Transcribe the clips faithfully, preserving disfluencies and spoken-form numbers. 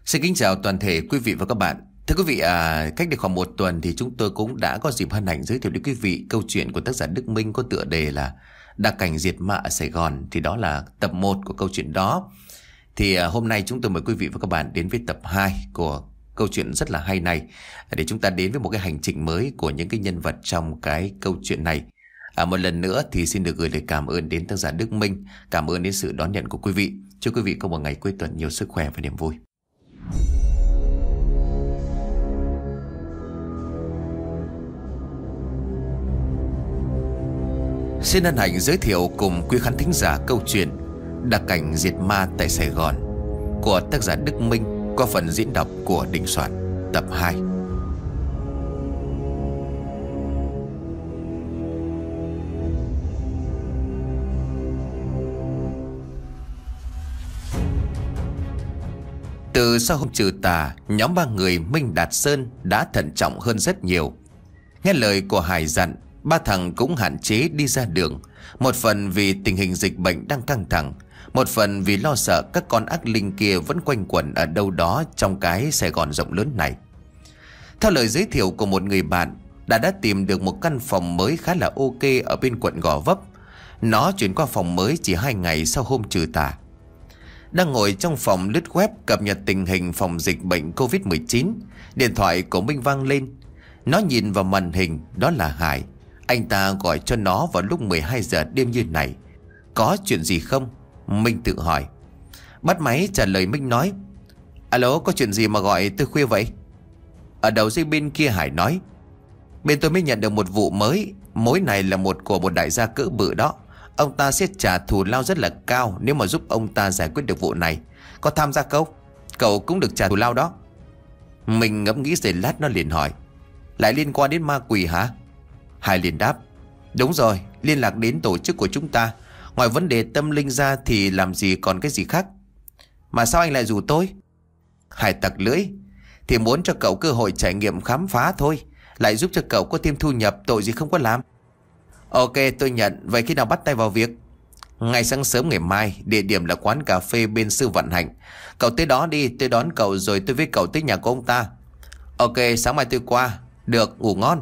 Xin kính chào toàn thể quý vị và các bạn. Thưa quý vị, à, cách đây khoảng một tuần thì chúng tôi cũng đã có dịp hân hạnh giới thiệu đến quý vị câu chuyện của tác giả Đức Minh có tựa đề là Đặc cảnh diệt ma ở Sài Gòn. Thì đó là tập một của câu chuyện đó. Thì à, hôm nay chúng tôi mời quý vị và các bạn đến với tập hai của câu chuyện rất là hay này, để chúng ta đến với một cái hành trình mới của những cái nhân vật trong cái câu chuyện này. À, một lần nữa thì xin được gửi lời cảm ơn đến tác giả Đức Minh, cảm ơn đến sự đón nhận của quý vị. Chúc quý vị có một ngày cuối tuần nhiều sức khỏe và niềm vui. Xin hân hạnh giới thiệu cùng quý khán thính giả câu chuyện Đặc cảnh diệt ma tại Sài Gòn của tác giả Đức Minh qua phần diễn đọc của Đình Soạn, tập hai. Từ sau hôm trừ tà, nhóm ba người Minh, Đạt, Sơn đã thận trọng hơn rất nhiều. Nghe lời của Hải dặn, ba thằng cũng hạn chế đi ra đường. Một phần vì tình hình dịch bệnh đang căng thẳng, một phần vì lo sợ các con ác linh kia vẫn quanh quẩn ở đâu đó trong cái Sài Gòn rộng lớn này. Theo lời giới thiệu của một người bạn, đã đã tìm được một căn phòng mới khá là ok ở bên quận Gò Vấp. Nó chuyển qua phòng mới chỉ hai ngày sau hôm trừ tà. Đang ngồi trong phòng lướt web cập nhật tình hình phòng dịch bệnh covid mười chín, điện thoại của Minh vang lên. Nó nhìn vào màn hình, đó là Hải. Anh ta gọi cho nó vào lúc mười hai giờ đêm như này. Có chuyện gì không? Minh tự hỏi. Bắt máy trả lời Minh nói: Alo, có chuyện gì mà gọi tôi khuya vậy? Ở đầu dây bên kia Hải nói: Bên tôi mới nhận được một vụ mới. Mối này là một của một đại gia cỡ bự đó. Ông ta sẽ trả thù lao rất là cao nếu mà giúp ông ta giải quyết được vụ này. Có tham gia không? Cậu cũng được trả thù lao đó. Mình ngẫm nghĩ giây lát, nó liền hỏi: Lại liên quan đến ma quỷ hả? Hải liền đáp: Đúng rồi, liên lạc đến tổ chức của chúng ta. Ngoài vấn đề tâm linh ra thì làm gì còn cái gì khác. Mà sao anh lại rủ tôi? Hải tặc lưỡi: Thì muốn cho cậu cơ hội trải nghiệm khám phá thôi, lại giúp cho cậu có thêm thu nhập, tội gì không có làm. Ok, tôi nhận. Vậy khi nào bắt tay vào việc? Ngày sáng sớm ngày mai. Địa điểm là quán cà phê bên Sư Vạn Hạnh. Cậu tới đó đi, tôi đón cậu rồi tôi với cậu tới nhà của ông ta. Ok, sáng mai tôi qua. Được, ngủ ngon.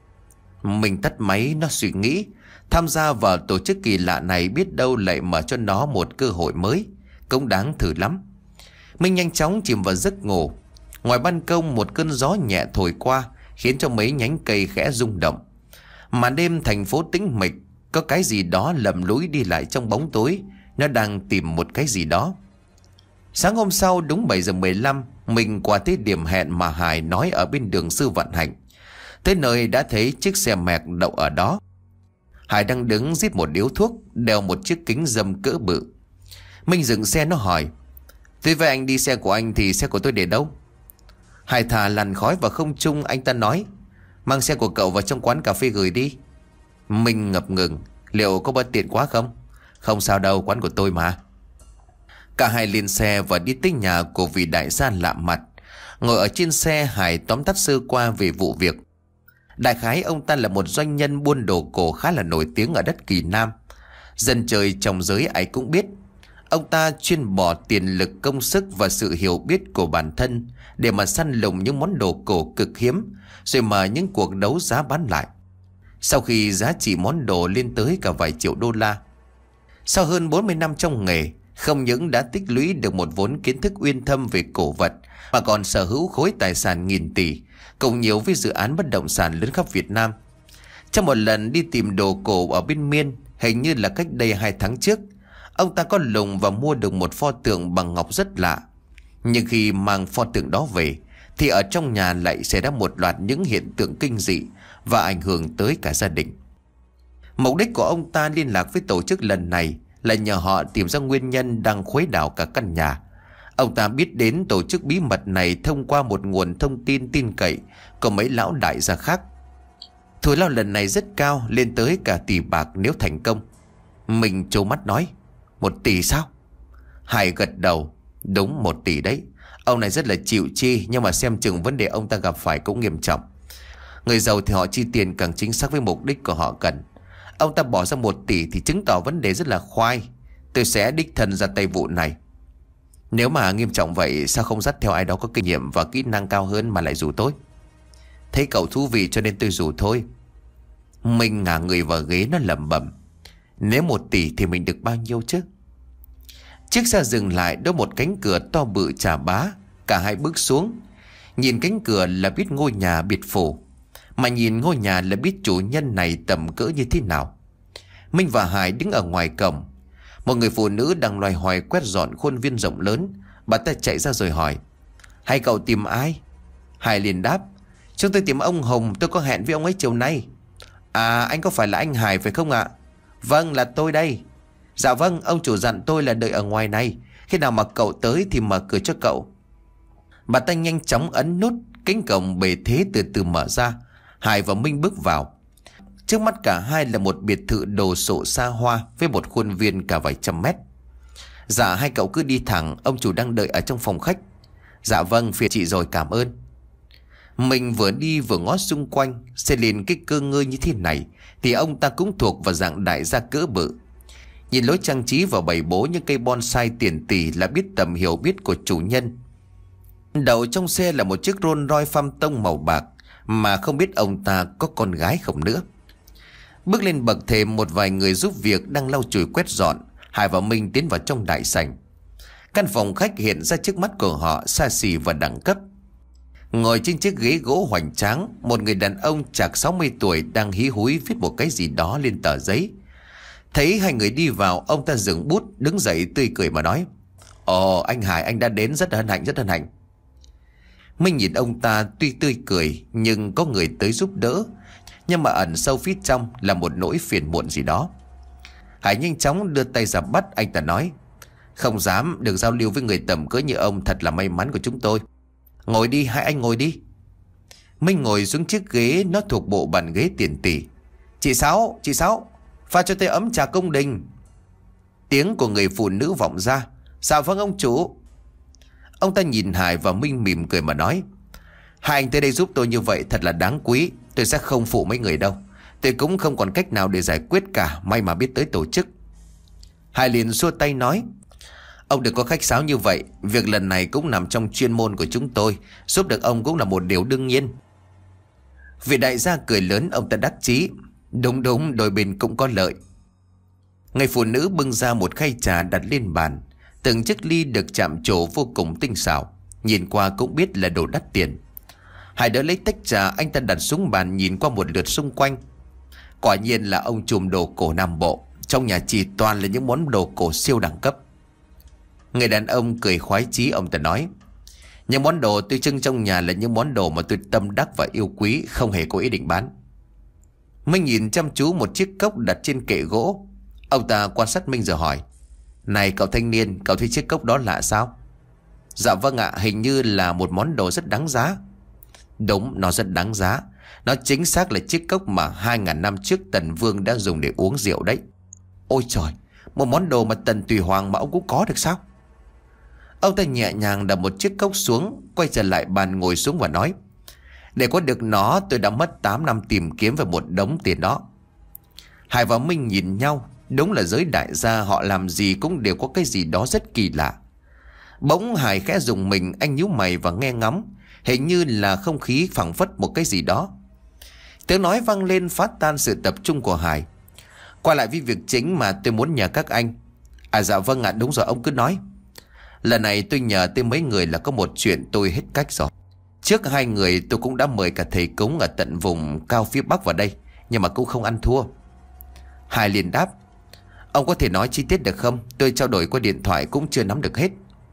Mình tắt máy, nó suy nghĩ. Tham gia vào tổ chức kỳ lạ này biết đâu lại mở cho nó một cơ hội mới, cũng đáng thử lắm. Mình nhanh chóng chìm vào giấc ngủ. Ngoài ban công một cơn gió nhẹ thổi qua, khiến cho mấy nhánh cây khẽ rung động. Mà đêm thành phố tĩnh mịch, có cái gì đó lầm lũi đi lại trong bóng tối. Nó đang tìm một cái gì đó. Sáng hôm sau đúng bảy giờ mười lăm, mình qua tới điểm hẹn mà Hải nói ở bên đường Sư Vạn Hạnh. Tới nơi đã thấy chiếc xe mẹc đậu ở đó. Hải đang đứng rít một điếu thuốc, đeo một chiếc kính râm cỡ bự. Mình dừng xe, nó hỏi: Tôi với anh đi xe của anh thì xe của tôi để đâu? Hải thả làn khói vào không trung, anh ta nói: Mang xe của cậu vào trong quán cà phê gửi đi. Mình ngập ngừng: Liệu có bất tiện quá không? Không sao đâu, quán của tôi mà. Cả hai lên xe và đi tới nhà của vị đại gia lạ mặt. Ngồi ở trên xe, Hải tóm tắt sơ qua về vụ việc. Đại khái ông ta là một doanh nhân buôn đồ cổ khá là nổi tiếng ở đất Kỳ Nam. Dân chơi trong giới ai cũng biết. Ông ta chuyên bỏ tiền lực, công sức và sự hiểu biết của bản thân để mà săn lùng những món đồ cổ cực hiếm, rồi mở những cuộc đấu giá bán lại. Sau khi giá trị món đồ lên tới cả vài triệu đô la. Sau hơn bốn mươi năm trong nghề, không những đã tích lũy được một vốn kiến thức uyên thâm về cổ vật, mà còn sở hữu khối tài sản nghìn tỷ, cùng nhiều với dự án bất động sản lớn khắp Việt Nam. Trong một lần đi tìm đồ cổ ở bên Miên, hình như là cách đây hai tháng trước, ông ta có lùng và mua được một pho tượng bằng ngọc rất lạ. Nhưng khi mang pho tượng đó về, thì ở trong nhà lại xảy ra một loạt những hiện tượng kinh dị và ảnh hưởng tới cả gia đình. Mục đích của ông ta liên lạc với tổ chức lần này là nhờ họ tìm ra nguyên nhân đang khuấy đảo cả căn nhà. Ông ta biết đến tổ chức bí mật này thông qua một nguồn thông tin tin cậy của mấy lão đại gia khác. Thù lao lần này rất cao, lên tới cả tỷ bạc nếu thành công. Mình trố mắt nói: Một tỷ sao? Hải gật đầu: Đúng, một tỷ đấy. Ông này rất là chịu chi, nhưng mà xem chừng vấn đề ông ta gặp phải cũng nghiêm trọng. Người giàu thì họ chi tiền càng chính xác với mục đích của họ cần. Ông ta bỏ ra một tỷ thì chứng tỏ vấn đề rất là khoai. Tôi sẽ đích thân ra tay vụ này. Nếu mà nghiêm trọng vậy sao không dắt theo ai đó có kinh nghiệm và kỹ năng cao hơn mà lại rủ tôi? Thấy cậu thú vị cho nên tôi rủ thôi. Minh ngả người vào ghế, nó lẩm bẩm. Nếu một tỷ thì mình được bao nhiêu chứ? Chiếc xe dừng lại đỗ một cánh cửa to bự chà bá. Cả hai bước xuống. Nhìn cánh cửa là biết ngôi nhà biệt phủ, mà nhìn ngôi nhà là biết chủ nhân này tầm cỡ như thế nào. Minh và Hải đứng ở ngoài cổng. Một người phụ nữ đang loay hoay quét dọn khuôn viên rộng lớn. Bà ta chạy ra rồi hỏi: Hai cậu tìm ai? Hải liền đáp: Chúng tôi tìm ông Hùng, tôi có hẹn với ông ấy chiều nay. À, anh có phải là anh Hải phải không ạ? Vâng, là tôi đây. Dạ vâng, ông chủ dặn tôi là đợi ở ngoài này, khi nào mà cậu tới thì mở cửa cho cậu. Bà ta nhanh chóng ấn nút, cánh cổng bề thế từ từ mở ra. Hải và Minh bước vào. Trước mắt cả hai là một biệt thự đồ sộ xa hoa với một khuôn viên cả vài trăm mét. Dạ, hai cậu cứ đi thẳng, ông chủ đang đợi ở trong phòng khách. Dạ vâng, phiền chị rồi, cảm ơn. Mình vừa đi vừa ngó xung quanh. Xe lên cái cơ ngơi như thế này thì ông ta cũng thuộc vào dạng đại gia cỡ bự. Nhìn lối trang trí và bày bố những cây bonsai tiền tỷ là biết tầm hiểu biết của chủ nhân. Đầu trong xe là một chiếc Rolls Royce Phantom màu bạc, mà không biết ông ta có con gái không nữa. Bước lên bậc thềm, một vài người giúp việc đang lau chùi quét dọn. Hải và Minh tiến vào trong đại sảnh. Căn phòng khách hiện ra trước mắt của họ xa xỉ và đẳng cấp. Ngồi trên chiếc ghế gỗ hoành tráng, một người đàn ông chạc sáu mươi tuổi đang hí húi viết một cái gì đó lên tờ giấy. Thấy hai người đi vào, ông ta dừng bút, đứng dậy tươi cười mà nói: Ồ, anh Hải, anh đã đến, rất hân hạnh, rất hân hạnh. Minh nhìn ông ta tuy tươi cười nhưng có người tới giúp đỡ, nhưng mà ẩn sâu phía trong là một nỗi phiền muộn gì đó. Hải nhanh chóng đưa tay ra bắt anh ta, nói: Không dám, được giao lưu với người tầm cỡ như ông thật là may mắn của chúng tôi. Ngồi đi, hai anh ngồi đi. Minh ngồi xuống chiếc ghế, nó thuộc bộ bàn ghế tiền tỷ. Chị Sáu, chị Sáu, pha cho tôi ấm trà cung đình. Tiếng của người phụ nữ vọng ra. Dạ vâng ông chủ. Ông ta nhìn Hải và Minh mỉm cười mà nói: Hai anh tới đây giúp tôi như vậy thật là đáng quý. Tôi sẽ không phụ mấy người đâu. Tôi cũng không còn cách nào để giải quyết cả, may mà biết tới tổ chức. Hải liền xua tay nói: Ông đừng có khách sáo như vậy. Việc lần này cũng nằm trong chuyên môn của chúng tôi. Giúp được ông cũng là một điều đương nhiên. Vị đại gia cười lớn, ông ta đắc chí: Đúng đúng, đôi bên cũng có lợi. Người phụ nữ bưng ra một khay trà đặt lên bàn. Từng chiếc ly được chạm trổ vô cùng tinh xảo, nhìn qua cũng biết là đồ đắt tiền. Hải đỡ lấy tách trà, anh ta đặt xuống bàn, nhìn qua một lượt xung quanh. Quả nhiên là ông trùm đồ cổ Nam Bộ. Trong nhà chỉ toàn là những món đồ cổ siêu đẳng cấp. Người đàn ông cười khoái chí, ông ta nói: Những món đồ tôi trưng trong nhà là những món đồ mà tôi tâm đắc và yêu quý, không hề có ý định bán. Minh nhìn chăm chú một chiếc cốc đặt trên kệ gỗ. Ông ta quan sát Minh rồi hỏi: Này cậu thanh niên, cậu thấy chiếc cốc đó lạ sao? Dạ vâng ạ, hình như là một món đồ rất đáng giá. Đúng, nó rất đáng giá. Nó chính xác là chiếc cốc mà hai ngàn năm trước Tần Vương đã dùng để uống rượu đấy. Ôi trời, một món đồ mà Tần Tùy Hoàng mà ông cũng có được sao? Ông ta nhẹ nhàng đặt một chiếc cốc xuống, quay trở lại bàn ngồi xuống và nói: Để có được nó tôi đã mất tám năm tìm kiếm về một đống tiền đó. Hải và Minh nhìn nhau. Đúng là giới đại gia họ làm gì cũng đều có cái gì đó rất kỳ lạ. Bỗng Hải khẽ rùng mình, anh nhíu mày và nghe ngóng. Hình như là không khí phảng phất một cái gì đó. Tiếng nói vang lên phá tan sự tập trung của Hải. Quay lại với việc chính mà tôi muốn nhờ các anh. À dạ vâng ạ, đúng rồi, ông cứ nói. Lần này tôi nhờ tới mấy người là có một chuyện tôi hết cách rồi. Trước hai người tôi cũng đã mời cả thầy cúng ở tận vùng cao phía Bắc vào đây, nhưng mà cũng không ăn thua. Hải liền đáp: Ông có thể nói chi tiết được không? Tôi trao đổi qua điện thoại cũng chưa nắm được hết.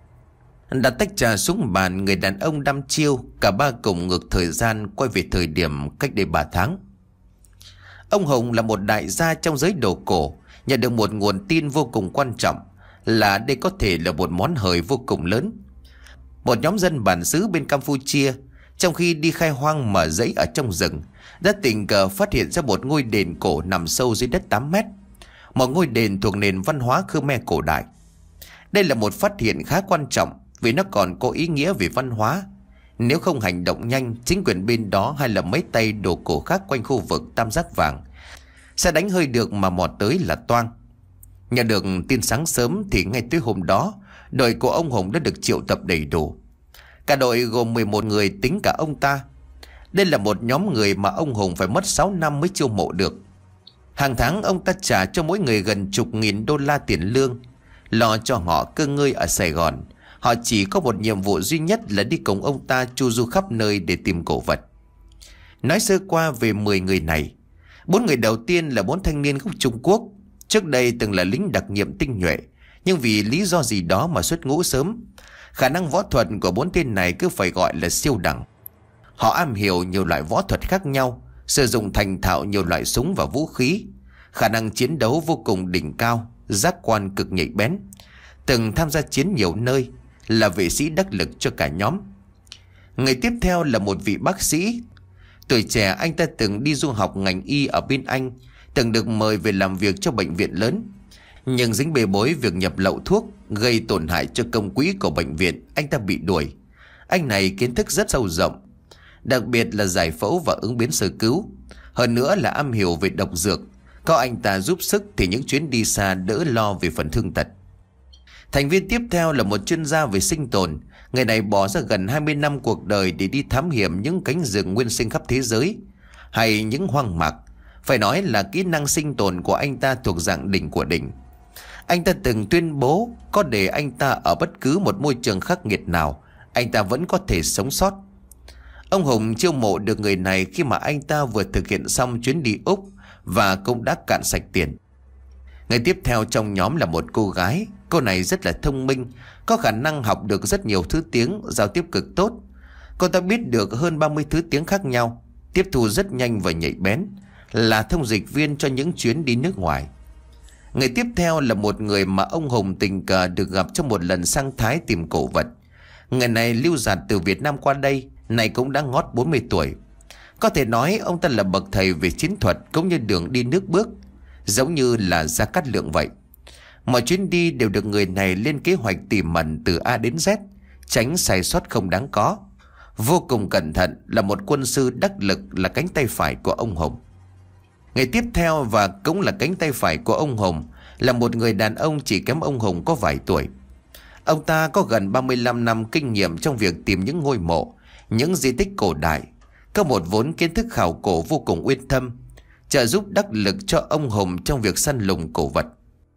Đặt tách trà xuống bàn, người đàn ông đăm chiêu. Cả ba cùng ngược thời gian quay về thời điểm cách đây ba tháng. Ông Hùng là một đại gia trong giới đồ cổ, nhận được một nguồn tin vô cùng quan trọng là đây có thể là một món hời vô cùng lớn. Một nhóm dân bản xứ bên Campuchia trong khi đi khai hoang mở rẫy ở trong rừng đã tình cờ phát hiện ra một ngôi đền cổ nằm sâu dưới đất tám mét. Một ngôi đền thuộc nền văn hóa Khmer cổ đại. Đây là một phát hiện khá quan trọng vì nó còn có ý nghĩa về văn hóa. Nếu không hành động nhanh, chính quyền bên đó hay là mấy tay đồ cổ khác quanh khu vực Tam Giác Vàng sẽ đánh hơi được mà mò tới là toang. Nhận được tin sáng sớm thì ngay tối hôm đó, Đội của ông Hùng đã được triệu tập đầy đủ. Cả đội gồm mười một người tính cả ông ta. Đây là một nhóm người mà ông Hùng phải mất sáu năm mới chiêu mộ được. Hàng tháng ông ta trả cho mỗi người gần chục nghìn đô la tiền lương, lo cho họ cơ ngơi ở Sài Gòn. Họ chỉ có một nhiệm vụ duy nhất là đi cùng ông ta chu du khắp nơi để tìm cổ vật. Nói sơ qua về mười người này. Bốn người đầu tiên là bốn thanh niên gốc Trung Quốc. Trước đây từng là lính đặc nhiệm tinh nhuệ, nhưng vì lý do gì đó mà xuất ngũ sớm. Khả năng võ thuật của bốn tên này cứ phải gọi là siêu đẳng. Họ am hiểu nhiều loại võ thuật khác nhau, sử dụng thành thạo nhiều loại súng và vũ khí, khả năng chiến đấu vô cùng đỉnh cao, giác quan cực nhạy bén, từng tham gia chiến nhiều nơi, là vệ sĩ đắc lực cho cả nhóm. Người tiếp theo là một vị bác sĩ. Tuổi trẻ anh ta từng đi du học ngành y ở bên Anh, từng được mời về làm việc cho bệnh viện lớn. Nhưng dính bê bối việc nhập lậu thuốc gây tổn hại cho công quỹ của bệnh viện, anh ta bị đuổi. Anh này kiến thức rất sâu rộng, đặc biệt là giải phẫu và ứng biến sơ cứu. Hơn nữa là am hiểu về độc dược. Có anh ta giúp sức thì những chuyến đi xa đỡ lo về phần thương tật. Thành viên tiếp theo là một chuyên gia về sinh tồn. Người này bỏ ra gần hai mươi năm cuộc đời để đi thám hiểm những cánh rừng nguyên sinh khắp thế giới, hay những hoang mạc. Phải nói là kỹ năng sinh tồn của anh ta thuộc dạng đỉnh của đỉnh. Anh ta từng tuyên bố có để anh ta ở bất cứ một môi trường khắc nghiệt nào, anh ta vẫn có thể sống sót. Ông Hùng chiêu mộ được người này khi mà anh ta vừa thực hiện xong chuyến đi Úc và cũng đã cạn sạch tiền. Người tiếp theo trong nhóm là một cô gái. Cô này rất là thông minh, có khả năng học được rất nhiều thứ tiếng, giao tiếp cực tốt. Cô ta biết được hơn ba mươi thứ tiếng khác nhau, tiếp thu rất nhanh và nhạy bén, là thông dịch viên cho những chuyến đi nước ngoài. Người tiếp theo là một người mà ông Hùng tình cờ được gặp trong một lần sang Thái tìm cổ vật. Người này lưu dạt từ Việt Nam qua đây, này cũng đã ngót bốn mươi tuổi. Có thể nói ông ta là bậc thầy về chiến thuật cũng như đường đi nước bước, giống như là Gia Cát Lượng vậy. Mọi chuyến đi đều được người này lên kế hoạch tỉ mẩn từ A đến Z, tránh sai sót không đáng có. Vô cùng cẩn thận, là một quân sư đắc lực, là cánh tay phải của ông Hùng. Người tiếp theo và cũng là cánh tay phải của ông Hùng là một người đàn ông chỉ kém ông Hùng có vài tuổi. Ông ta có gần ba mươi lăm năm kinh nghiệm trong việc tìm những ngôi mộ, những di tích cổ đại, có một vốn kiến thức khảo cổ vô cùng uyên thâm, trợ giúp đắc lực cho ông Hùng trong việc săn lùng cổ vật.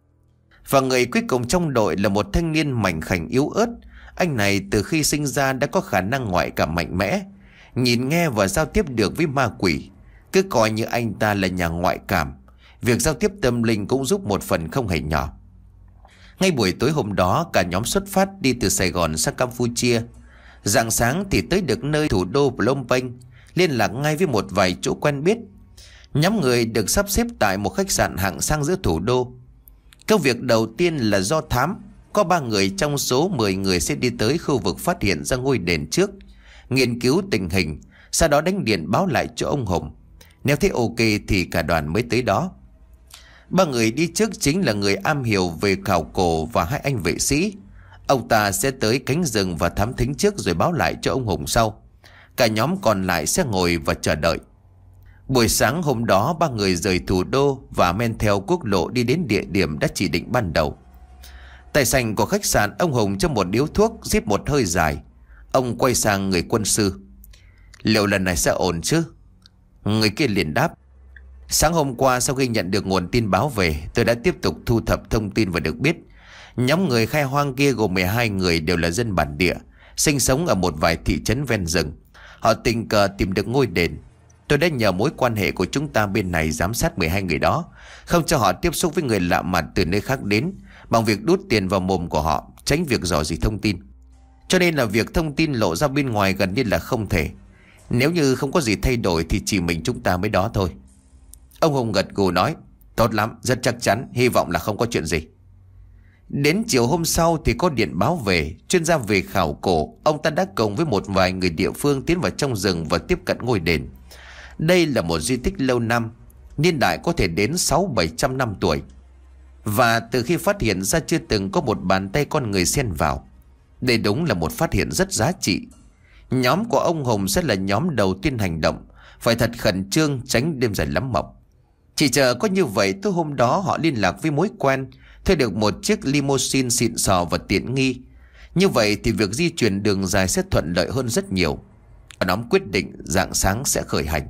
Và người cuối cùng trong đội là một thanh niên mảnh khảnh yếu ớt. Anh này từ khi sinh ra đã có khả năng ngoại cảm mạnh mẽ, nhìn nghe và giao tiếp được với ma quỷ. Cứ coi như anh ta là nhà ngoại cảm, việc giao tiếp tâm linh cũng giúp một phần không hề nhỏ. Ngay buổi tối hôm đó, cả nhóm xuất phát đi từ Sài Gòn sang Campuchia. Rạng sáng thì tới được nơi thủ đô Phnom Penh, liên lạc ngay với một vài chỗ quen biết. Nhóm người được sắp xếp tại một khách sạn hạng sang giữa thủ đô. Công việc đầu tiên là do thám. Có ba người trong số mười người sẽ đi tới khu vực phát hiện ra ngôi đền trước, nghiên cứu tình hình, sau đó đánh điện báo lại cho ông Hùng. Nếu thấy ok thì cả đoàn mới tới đó. Ba người đi trước chính là người am hiểu về khảo cổ và hai anh vệ sĩ. Ông ta sẽ tới cánh rừng và thám thính trước rồi báo lại cho ông Hùng sau. Cả nhóm còn lại sẽ ngồi và chờ đợi. Buổi sáng hôm đó, ba người rời thủ đô và men theo quốc lộ đi đến địa điểm đã chỉ định ban đầu. Tại sảnh của khách sạn, ông Hùng cho một điếu thuốc, rít một hơi dài. Ông quay sang người quân sư. Liệu lần này sẽ ổn chứ? Người kia liền đáp. Sáng hôm qua, sau khi nhận được nguồn tin báo về, tôi đã tiếp tục thu thập thông tin và được biết nhóm người khai hoang kia gồm mười hai người đều là dân bản địa, sinh sống ở một vài thị trấn ven rừng. Họ tình cờ tìm được ngôi đền. Tôi đã nhờ mối quan hệ của chúng ta bên này giám sát mười hai người đó, không cho họ tiếp xúc với người lạ mặt từ nơi khác đến, bằng việc đút tiền vào mồm của họ, tránh việc dò dỉ thông tin. Cho nên là việc thông tin lộ ra bên ngoài gần như là không thể. Nếu như không có gì thay đổi thì chỉ mình chúng ta mới đó thôi. Ông Hùng gật gù nói. Tốt lắm, rất chắc chắn, hy vọng là không có chuyện gì. Đến chiều hôm sau thì có điện báo về. Chuyên gia về khảo cổ, ông ta đã cùng với một vài người địa phương tiến vào trong rừng và tiếp cận ngôi đền. Đây là một di tích lâu năm, niên đại có thể đến sáu bảy trăm năm tuổi. Và từ khi phát hiện ra chưa từng có một bàn tay con người xen vào. Đây đúng là một phát hiện rất giá trị. Nhóm của ông Hùng sẽ là nhóm đầu tiên hành động, phải thật khẩn trương tránh đêm dài lắm mộng. Chỉ chờ có như vậy, tối hôm đó họ liên lạc với mối quen, thuê được một chiếc limousine xịn sò và tiện nghi, Như vậy thì việc di chuyển đường dài sẽ thuận lợi hơn rất nhiều. Nhóm quyết định rạng sáng sẽ khởi hành.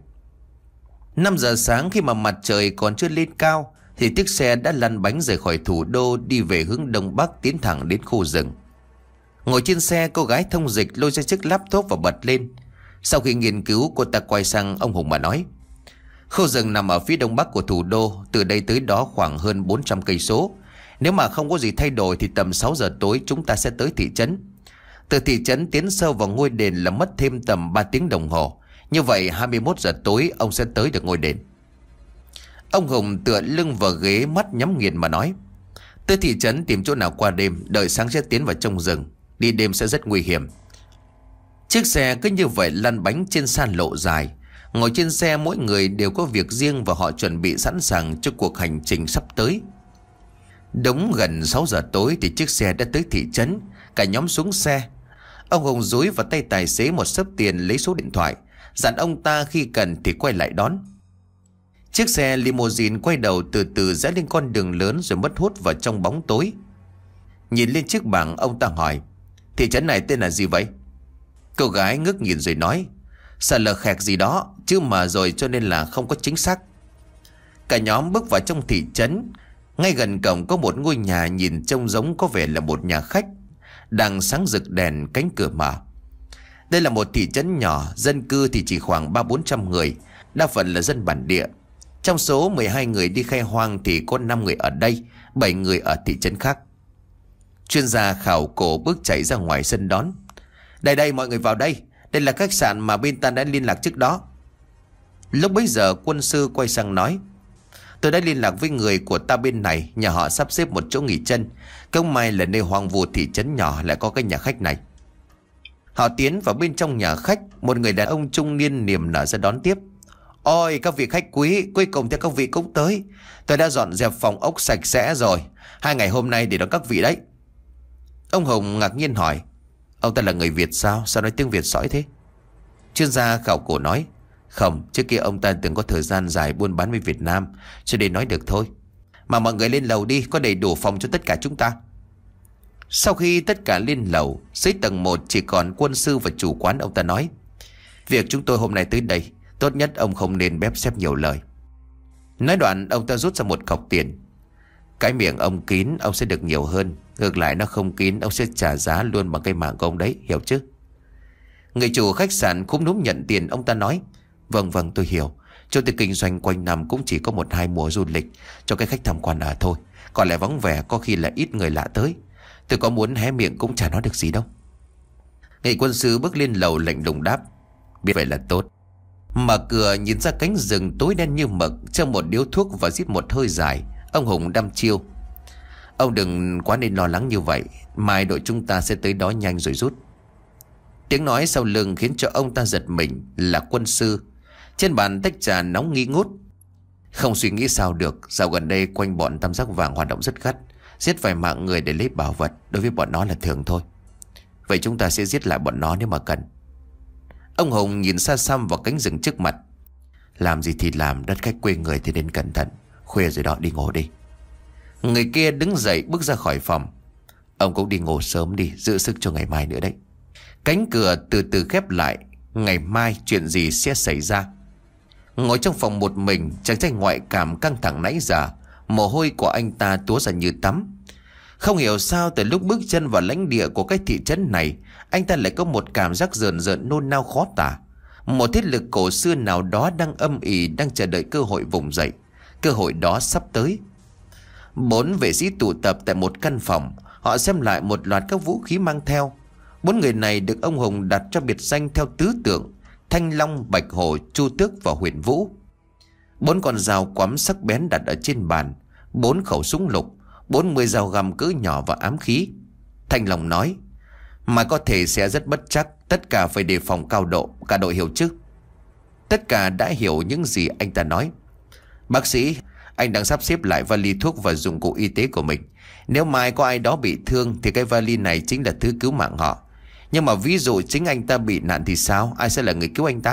Năm giờ sáng khi mà mặt trời còn chưa lên cao thì chiếc xe đã lăn bánh rời khỏi thủ đô, đi về hướng đông bắc, tiến thẳng đến khu rừng. Ngồi trên xe, cô gái thông dịch lôi ra chiếc laptop và bật lên. Sau khi nghiên cứu, cô ta quay sang ông Hùng mà nói: khu rừng nằm ở phía đông bắc của thủ đô, từ đây tới đó khoảng hơn bốn trăm cây số. Nếu mà không có gì thay đổi thì tầm sáu giờ tối chúng ta sẽ tới thị trấn. Từ thị trấn tiến sâu vào ngôi đền là mất thêm tầm ba tiếng đồng hồ. Như vậy hai mươi mốt giờ tối ông sẽ tới được ngôi đền. Ông Hùng tựa lưng vào ghế, mắt nhắm nghiền mà nói: tới thị trấn tìm chỗ nào qua đêm, đợi sáng sẽ tiến vào trong rừng. Đi đêm sẽ rất nguy hiểm. Chiếc xe cứ như vậy lăn bánh trên san lộ dài. Ngồi trên xe mỗi người đều có việc riêng và họ chuẩn bị sẵn sàng cho cuộc hành trình sắp tới. Đúng gần sáu giờ tối thì chiếc xe đã tới thị trấn. Cả nhóm xuống xe. Ông Hùng dúi vào tay tài xế một xấp tiền, lấy số điện thoại, dặn ông ta khi cần thì quay lại đón. Chiếc xe limousine quay đầu từ từ rẽ lên con đường lớn rồi mất hút vào trong bóng tối. Nhìn lên chiếc bảng, ông ta hỏi: thị trấn này tên là gì vậy? Cô gái ngước nhìn rồi nói: sợ lờ khẹt gì đó, chứ mà rồi cho nên là không có chính xác. Cả nhóm bước vào trong thị trấn. Ngay gần cổng có một ngôi nhà nhìn trông giống có vẻ là một nhà khách, đang sáng rực đèn, cánh cửa mở. Đây là một thị trấn nhỏ, dân cư thì chỉ khoảng ba bốn trăm người, đa phần là dân bản địa. Trong số mười hai người đi khai hoang thì có năm người ở đây, bảy người ở thị trấn khác. Chuyên gia khảo cổ bước chạy ra ngoài sân đón: đây đây, mọi người vào đây. Đây là khách sạn mà bên ta đã liên lạc trước đó. Lúc bấy giờ quân sư quay sang nói: tôi đã liên lạc với người của ta bên này, nhà họ sắp xếp một chỗ nghỉ chân. Không may là nơi hoang vu thị trấn nhỏ lại có cái nhà khách này. Họ tiến vào bên trong nhà khách. Một người đàn ông trung niên niềm nở ra đón tiếp: ôi các vị khách quý, cuối cùng thì các vị cũng tới. Tôi đã dọn dẹp phòng ốc sạch sẽ rồi, hai ngày hôm nay để đón các vị đấy. Ông Hùng ngạc nhiên hỏi: ông ta là người Việt sao? Sao nói tiếng Việt sõi thế? Chuyên gia khảo cổ nói: không, trước kia ông ta từng có thời gian dài buôn bán với Việt Nam, cho nên nói được thôi. Mà mọi người lên lầu đi, có đầy đủ phòng cho tất cả chúng ta. Sau khi tất cả lên lầu, dưới tầng một chỉ còn quân sư và chủ quán. Ông ta nói: việc chúng tôi hôm nay tới đây, tốt nhất ông không nên bép xép nhiều lời. Nói đoạn ông ta rút ra một cọc tiền. Cái miệng ông kín, ông sẽ được nhiều hơn. Ngược lại nó không kín, ông sẽ trả giá luôn bằng cái mạng của ông đấy, hiểu chứ? Người chủ khách sạn cũng núm nhận tiền. Ông ta nói: vâng vâng, tôi hiểu. Chỗ tôi kinh doanh quanh năm cũng chỉ có một hai mùa du lịch cho cái khách tham quan ở thôi. Còn lại vắng vẻ, có khi là ít người lạ tới. Tôi có muốn hé miệng cũng chả nói được gì đâu. Người quân sư bước lên lầu lạnh lùng đáp: biết vậy là tốt. Mở cửa nhìn ra cánh rừng tối đen như mực, trong một điếu thuốc và rít một hơi dài. Ông Hùng đăm chiêu: ông đừng quá nên lo lắng như vậy, mai đội chúng ta sẽ tới đó nhanh rồi rút. Tiếng nói sau lưng khiến cho ông ta giật mình. Là quân sư. Trên bàn tách trà nóng nghi ngút. Không suy nghĩ sao được, dạo gần đây quanh bọn tam giác vàng hoạt động rất gắt, giết vài mạng người để lấy bảo vật, đối với bọn nó là thường thôi. Vậy chúng ta sẽ giết lại bọn nó nếu mà cần. Ông Hùng nhìn xa xăm vào cánh rừng trước mặt: làm gì thì làm, đất khách quê người thì nên cẩn thận. Khuya rồi đó, đi ngủ đi. Người kia đứng dậy bước ra khỏi phòng: ông cũng đi ngủ sớm đi, giữ sức cho ngày mai nữa đấy. Cánh cửa từ từ khép lại. Ngày mai chuyện gì sẽ xảy ra? Ngồi trong phòng một mình, chàng trai ngoại cảm căng thẳng nãy giờ, mồ hôi của anh ta túa ra như tắm. Không hiểu sao từ lúc bước chân vào lãnh địa của cái thị trấn này, anh ta lại có một cảm giác rợn rợn nôn nao khó tả. Một thế lực cổ xưa nào đó đang âm ỉ, đang chờ đợi cơ hội vùng dậy. Cơ hội đó sắp tới. Bốn vệ sĩ tụ tập tại một căn phòng. Họ xem lại một loạt các vũ khí mang theo. Bốn người này được ông Hùng đặt cho biệt danh theo tứ tượng: Thanh Long, Bạch Hổ, Chu Tước và Huyền Vũ. Bốn con dao quắm sắc bén đặt ở trên bàn, bốn khẩu súng lục, bốn mươi dao găm cỡ nhỏ và ám khí. Thanh Long nói: mà có thể sẽ rất bất chắc, tất cả phải đề phòng cao độ. Cả đội hiểu chứ? Tất cả đã hiểu những gì anh ta nói. Bác sĩ, anh đang sắp xếp lại vali thuốc và dụng cụ y tế của mình. Nếu mai có ai đó bị thương thì cái vali này chính là thứ cứu mạng họ. Nhưng mà ví dụ chính anh ta bị nạn thì sao? Ai sẽ là người cứu anh ta?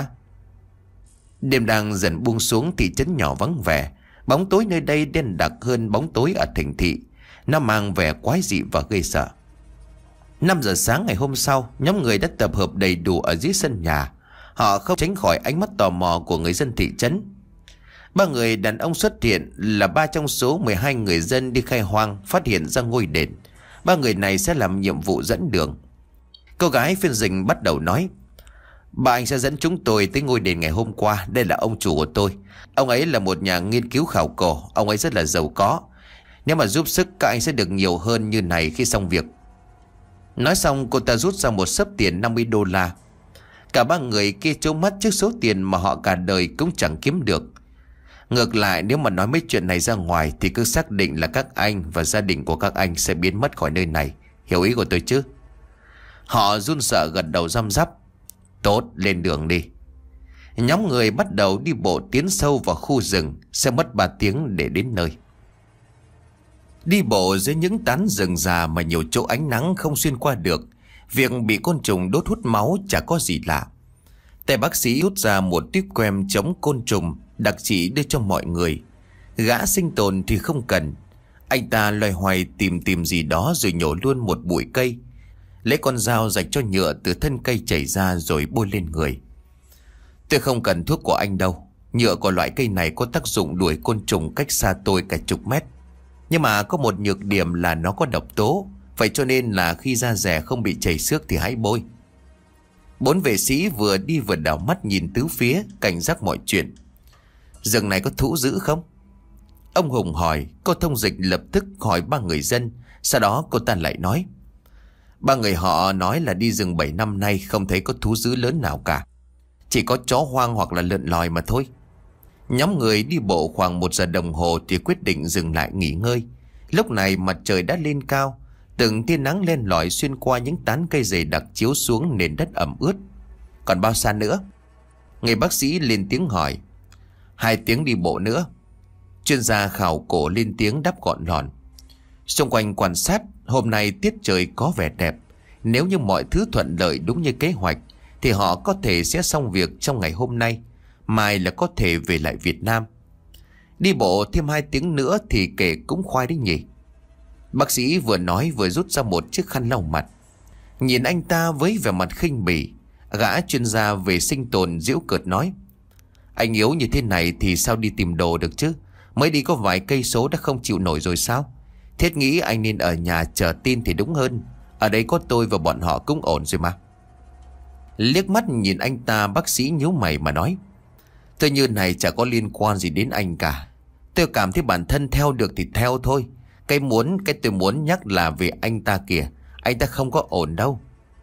Đêm đang dần buông xuống, thị trấn nhỏ vắng vẻ. Bóng tối nơi đây đen đặc hơn bóng tối ở thành thị. Nó mang vẻ quái dị và gây sợ. Năm giờ sáng ngày hôm sau, nhóm người đã tập hợp đầy đủ ở dưới sân nhà. Họ không tránh khỏi ánh mắt tò mò của người dân thị trấn. Ba người đàn ông xuất hiện là ba trong số mười hai người dân đi khai hoang phát hiện ra ngôi đền. Ba người này sẽ làm nhiệm vụ dẫn đường. Cô gái phiên dịch bắt đầu nói: Ba anh sẽ dẫn chúng tôi tới ngôi đền ngày hôm qua. Đây là ông chủ của tôi. Ông ấy là một nhà nghiên cứu khảo cổ. Ông ấy rất là giàu có. Nếu mà giúp sức, các anh sẽ được nhiều hơn như này khi xong việc. Nói xong, cô ta rút ra một xấp tiền năm mươi đô la. Cả ba người kia trố mắt trước số tiền mà họ cả đời cũng chẳng kiếm được. Ngược lại, nếu mà nói mấy chuyện này ra ngoài thì cứ xác định là các anh và gia đình của các anh sẽ biến mất khỏi nơi này. Hiểu ý của tôi chứ? Họ run sợ gật đầu răm rắp. Tốt, lên đường đi. Nhóm người bắt đầu đi bộ tiến sâu vào khu rừng. Sẽ mất ba tiếng để đến nơi. Đi bộ dưới những tán rừng già mà nhiều chỗ ánh nắng không xuyên qua được. Việc bị côn trùng đốt hút máu chả có gì lạ. Tay bác sĩ rút ra một tuyếp kem chống côn trùng, đặc trị đưa cho mọi người. Gã sinh tồn thì không cần. Anh ta loay hoay tìm tìm gì đó rồi nhổ luôn một bụi cây. Lấy con dao rạch cho nhựa từ thân cây chảy ra rồi bôi lên người. Tôi không cần thuốc của anh đâu. Nhựa của loại cây này có tác dụng đuổi côn trùng cách xa tôi cả chục mét. Nhưng mà có một nhược điểm là nó có độc tố. Vậy cho nên là khi da dẻ không bị chảy xước thì hãy bôi. Bốn vệ sĩ vừa đi vừa đảo mắt nhìn tứ phía, cảnh giác mọi chuyện. Rừng này có thú dữ không? Ông Hùng hỏi. Cô thông dịch lập tức hỏi ba người dân. Sau đó cô ta lại nói: Ba người họ nói là đi rừng bảy năm nay không thấy có thú dữ lớn nào cả. Chỉ có chó hoang hoặc là lợn lòi mà thôi. Nhóm người đi bộ khoảng một giờ đồng hồ thì quyết định dừng lại nghỉ ngơi. Lúc này mặt trời đã lên cao. Từng tia nắng len lỏi xuyên qua những tán cây dày đặc chiếu xuống nền đất ẩm ướt. Còn bao xa nữa? Người bác sĩ lên tiếng hỏi. Hai tiếng đi bộ nữa. Chuyên gia khảo cổ lên tiếng đáp gọn lọn. Xung quanh quan sát, hôm nay tiết trời có vẻ đẹp. Nếu như mọi thứ thuận lợi đúng như kế hoạch thì họ có thể sẽ xong việc trong ngày hôm nay. Mai là có thể về lại Việt Nam. Đi bộ thêm hai tiếng nữa thì kể cũng khoai đấy nhỉ. Bác sĩ vừa nói vừa rút ra một chiếc khăn lau mặt. Nhìn anh ta với vẻ mặt khinh bỉ, gã chuyên gia về sinh tồn giễu cợt nói: Anh yếu như thế này thì sao đi tìm đồ được chứ? Mới đi có vài cây số đã không chịu nổi rồi sao? Thiết nghĩ anh nên ở nhà chờ tin thì đúng hơn. Ở đây có tôi và bọn họ cũng ổn rồi mà. Liếc mắt nhìn anh ta, bác sĩ nhíu mày mà nói: Tôi như này chả có liên quan gì đến anh cả. Tôi cảm thấy bản thân theo được thì theo thôi. Cái muốn, cái tôi muốn nhắc là về anh ta kìa. Anh ta không có ổn đâu.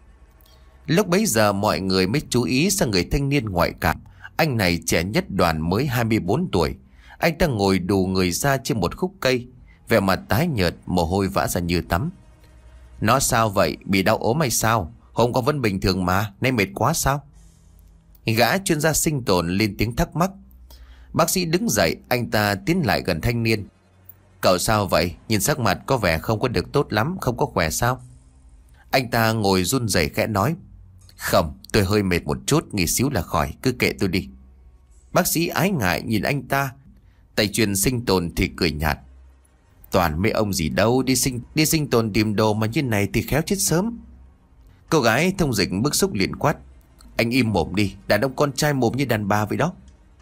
Lúc bấy giờ mọi người mới chú ý sang người thanh niên ngoại cảm. Anh này trẻ nhất đoàn mới hai mươi bốn tuổi. Anh ta ngồi đù người ra trên một khúc cây, vẻ mặt tái nhợt, mồ hôi vã ra như tắm. Nó sao vậy? Bị đau ốm hay sao? Hôm qua vẫn bình thường mà, nay mệt quá sao? Gã chuyên gia sinh tồn lên tiếng thắc mắc. Bác sĩ đứng dậy, anh ta tiến lại gần thanh niên. Cậu sao vậy? Nhìn sắc mặt có vẻ không có được tốt lắm, không có khỏe sao? Anh ta ngồi run rẩy khẽ nói: Không, tôi hơi mệt một chút, nghỉ xíu là khỏi, cứ kệ tôi đi. Bác sĩ ái ngại nhìn anh ta. Tay truyền sinh tồn thì cười nhạt: Toàn mấy ông gì đâu, đi sinh đi sinh tồn tìm đồ mà như này thì khéo chết sớm. Cô gái thông dịch bức xúc liền quát: Anh im mồm đi, đàn ông con trai mồm như đàn bà vậy đó.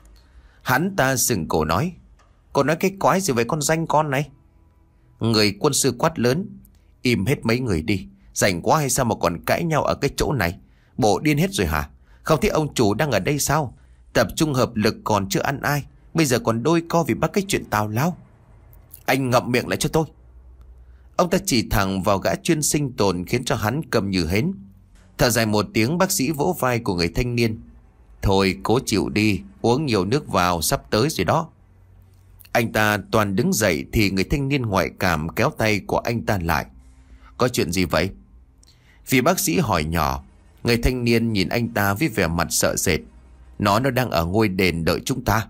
Hắn ta sừng cổ nói: Cô nói cái quái gì vậy con danh con này? Người quân sư quát lớn: Im hết mấy người đi, rảnh quá hay sao mà còn cãi nhau ở cái chỗ này? Bộ điên hết rồi hả? Không thấy ông chủ đang ở đây sao? Tập trung hợp lực còn chưa ăn ai, bây giờ còn đôi co vì bắt cái chuyện tào lao. Anh ngậm miệng lại cho tôi. Ông ta chỉ thẳng vào gã chuyên sinh tồn khiến cho hắn câm như hến. Thở dài một tiếng, bác sĩ vỗ vai của người thanh niên: Thôi cố chịu đi, uống nhiều nước vào, sắp tới rồi đó. Anh ta toàn đứng dậy thì người thanh niên ngoại cảm kéo tay của anh ta lại. Có chuyện gì vậy? Vì bác sĩ hỏi nhỏ, người thanh niên nhìn anh ta với vẻ mặt sợ sệt. Nó nó đang ở ngôi đền đợi chúng ta.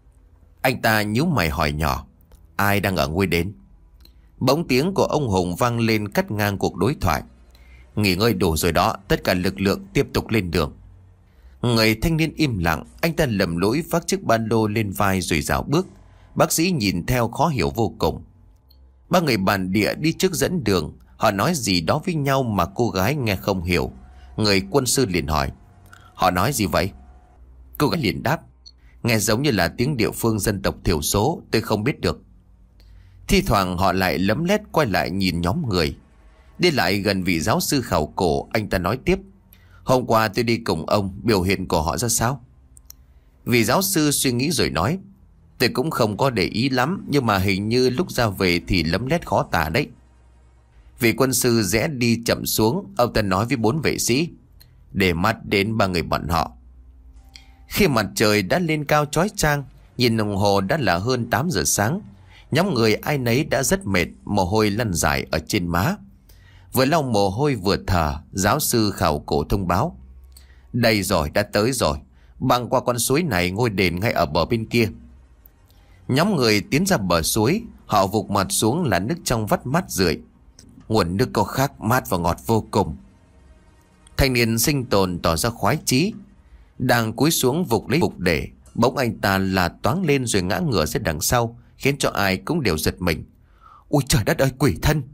Anh ta nhíu mày hỏi nhỏ: Ai đang ở ngôi đền? Bỗng tiếng của ông Hùng vang lên cắt ngang cuộc đối thoại: Nghỉ ngơi đủ rồi đó, tất cả lực lượng tiếp tục lên đường. Người thanh niên im lặng, anh ta lầm lũi vác chiếc ba lô lên vai rồi dạo bước. Bác sĩ nhìn theo khó hiểu vô cùng. Ba người bản địa đi trước dẫn đường. Họ nói gì đó với nhau mà cô gái nghe không hiểu. Người quân sư liền hỏi: Họ nói gì vậy? Cô gái liền đáp: Nghe giống như là tiếng địa phương dân tộc thiểu số, tôi không biết được. Thi thoảng họ lại lấm lét quay lại nhìn nhóm người. Đi lại gần vị giáo sư khảo cổ, anh ta nói tiếp: Hôm qua tôi đi cùng ông, biểu hiện của họ ra sao? Vị giáo sư suy nghĩ rồi nói: Tôi cũng không có để ý lắm, nhưng mà hình như lúc ra về thì lấm lét khó tả đấy. Vị quân sư rẽ đi chậm xuống, ông ta nói với bốn vệ sĩ: Để mắt đến ba người bọn họ. Khi mặt trời đã lên cao chói chang, nhìn đồng hồ đã là hơn tám giờ sáng. Nhóm người ai nấy đã rất mệt, mồ hôi lăn dài ở trên má. Vừa lau mồ hôi vừa thở, giáo sư khảo cổ thông báo: Đây rồi, đã tới rồi. Băng qua con suối này, ngôi đền ngay ở bờ bên kia. Nhóm người tiến ra bờ suối. Họ vụt mặt xuống là nước trong vắt mát rượi. Nguồn nước có khác, mát và ngọt vô cùng. Thanh niên sinh tồn tỏ ra khoái chí, đang cúi xuống vụt lấy vụt để. Bỗng anh ta là toáng lên rồi ngã ngửa ra đằng sau, khiến cho ai cũng đều giật mình. Ôi trời đất ơi, quỷ thân!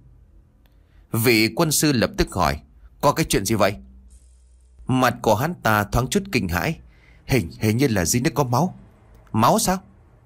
Vị quân sư lập tức hỏi: Có cái chuyện gì vậy? Mặt của hắn ta thoáng chút kinh hãi. Hình hình như là dưới nước có máu. Máu sao?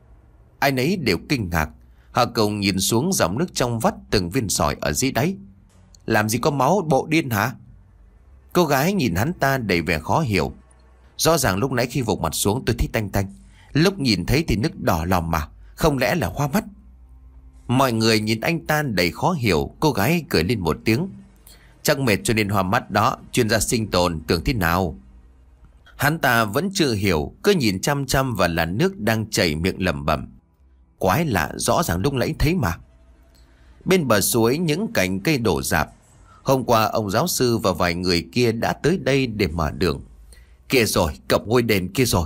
Ai nấy đều kinh ngạc. Họ cùng nhìn xuống dòng nước trong vắt từng viên sỏi ở dưới đáy. Làm gì có máu, bộ điên hả? Cô gái nhìn hắn ta đầy vẻ khó hiểu. Rõ ràng lúc nãy khi vụt mặt xuống tôi thấy tanh tanh, lúc nhìn thấy thì nước đỏ lòm mà. Không lẽ là hoa mắt? Mọi người nhìn anh ta đầy khó hiểu. Cô gái cười lên một tiếng: Chắc mệt cho nên hoa mắt đó. Chuyên gia sinh tồn tưởng thế nào? Hắn ta vẫn chưa hiểu, cứ nhìn chăm chăm vào làn nước đang chảy, miệng lẩm bẩm: Quái lạ, rõ ràng lúc nãy thấy mà. Bên bờ suối những cành cây đổ rạp. Hôm qua ông giáo sư và vài người kia đã tới đây để mở đường. Kia rồi, cổng ngôi đền kia rồi.